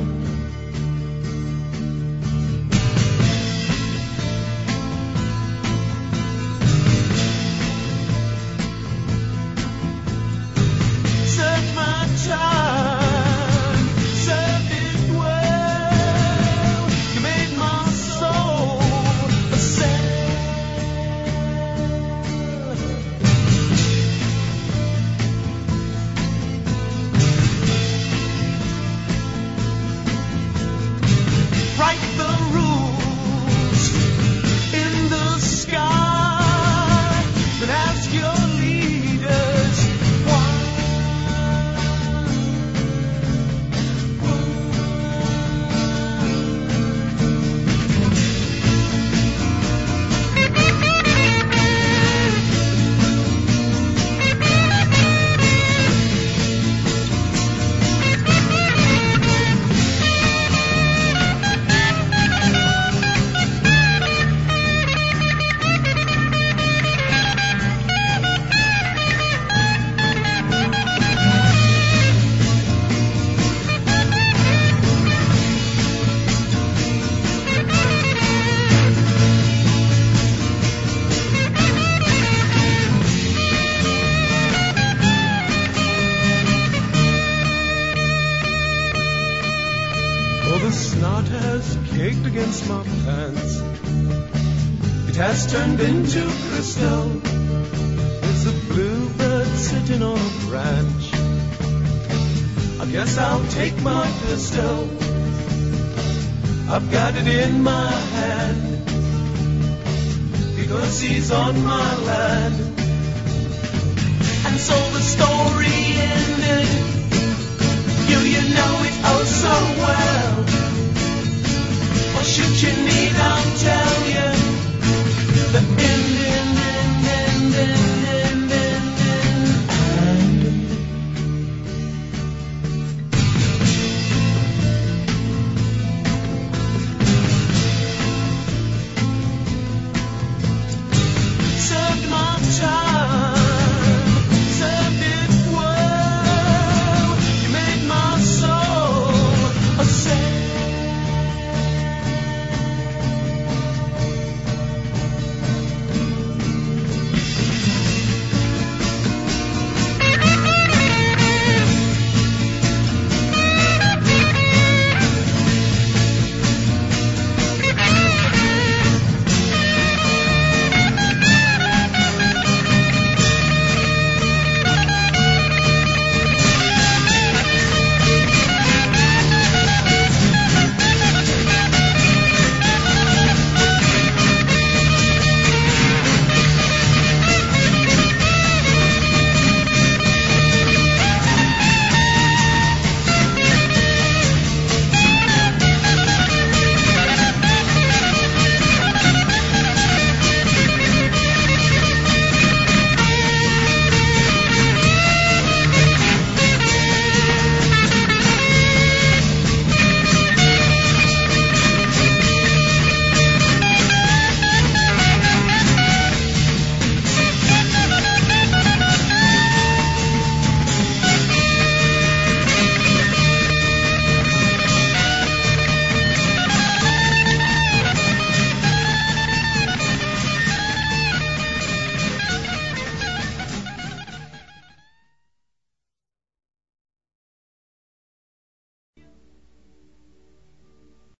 Serve my time, serve it well. You made my soul a sail. Write the rules in the sky, then ask your leaders why. Oh, the snot has caked against my pants. It has turned into crystal. There's a bluebird sitting on a branch. I guess I'll take my pistol. I've got it in my hand because he's on my land.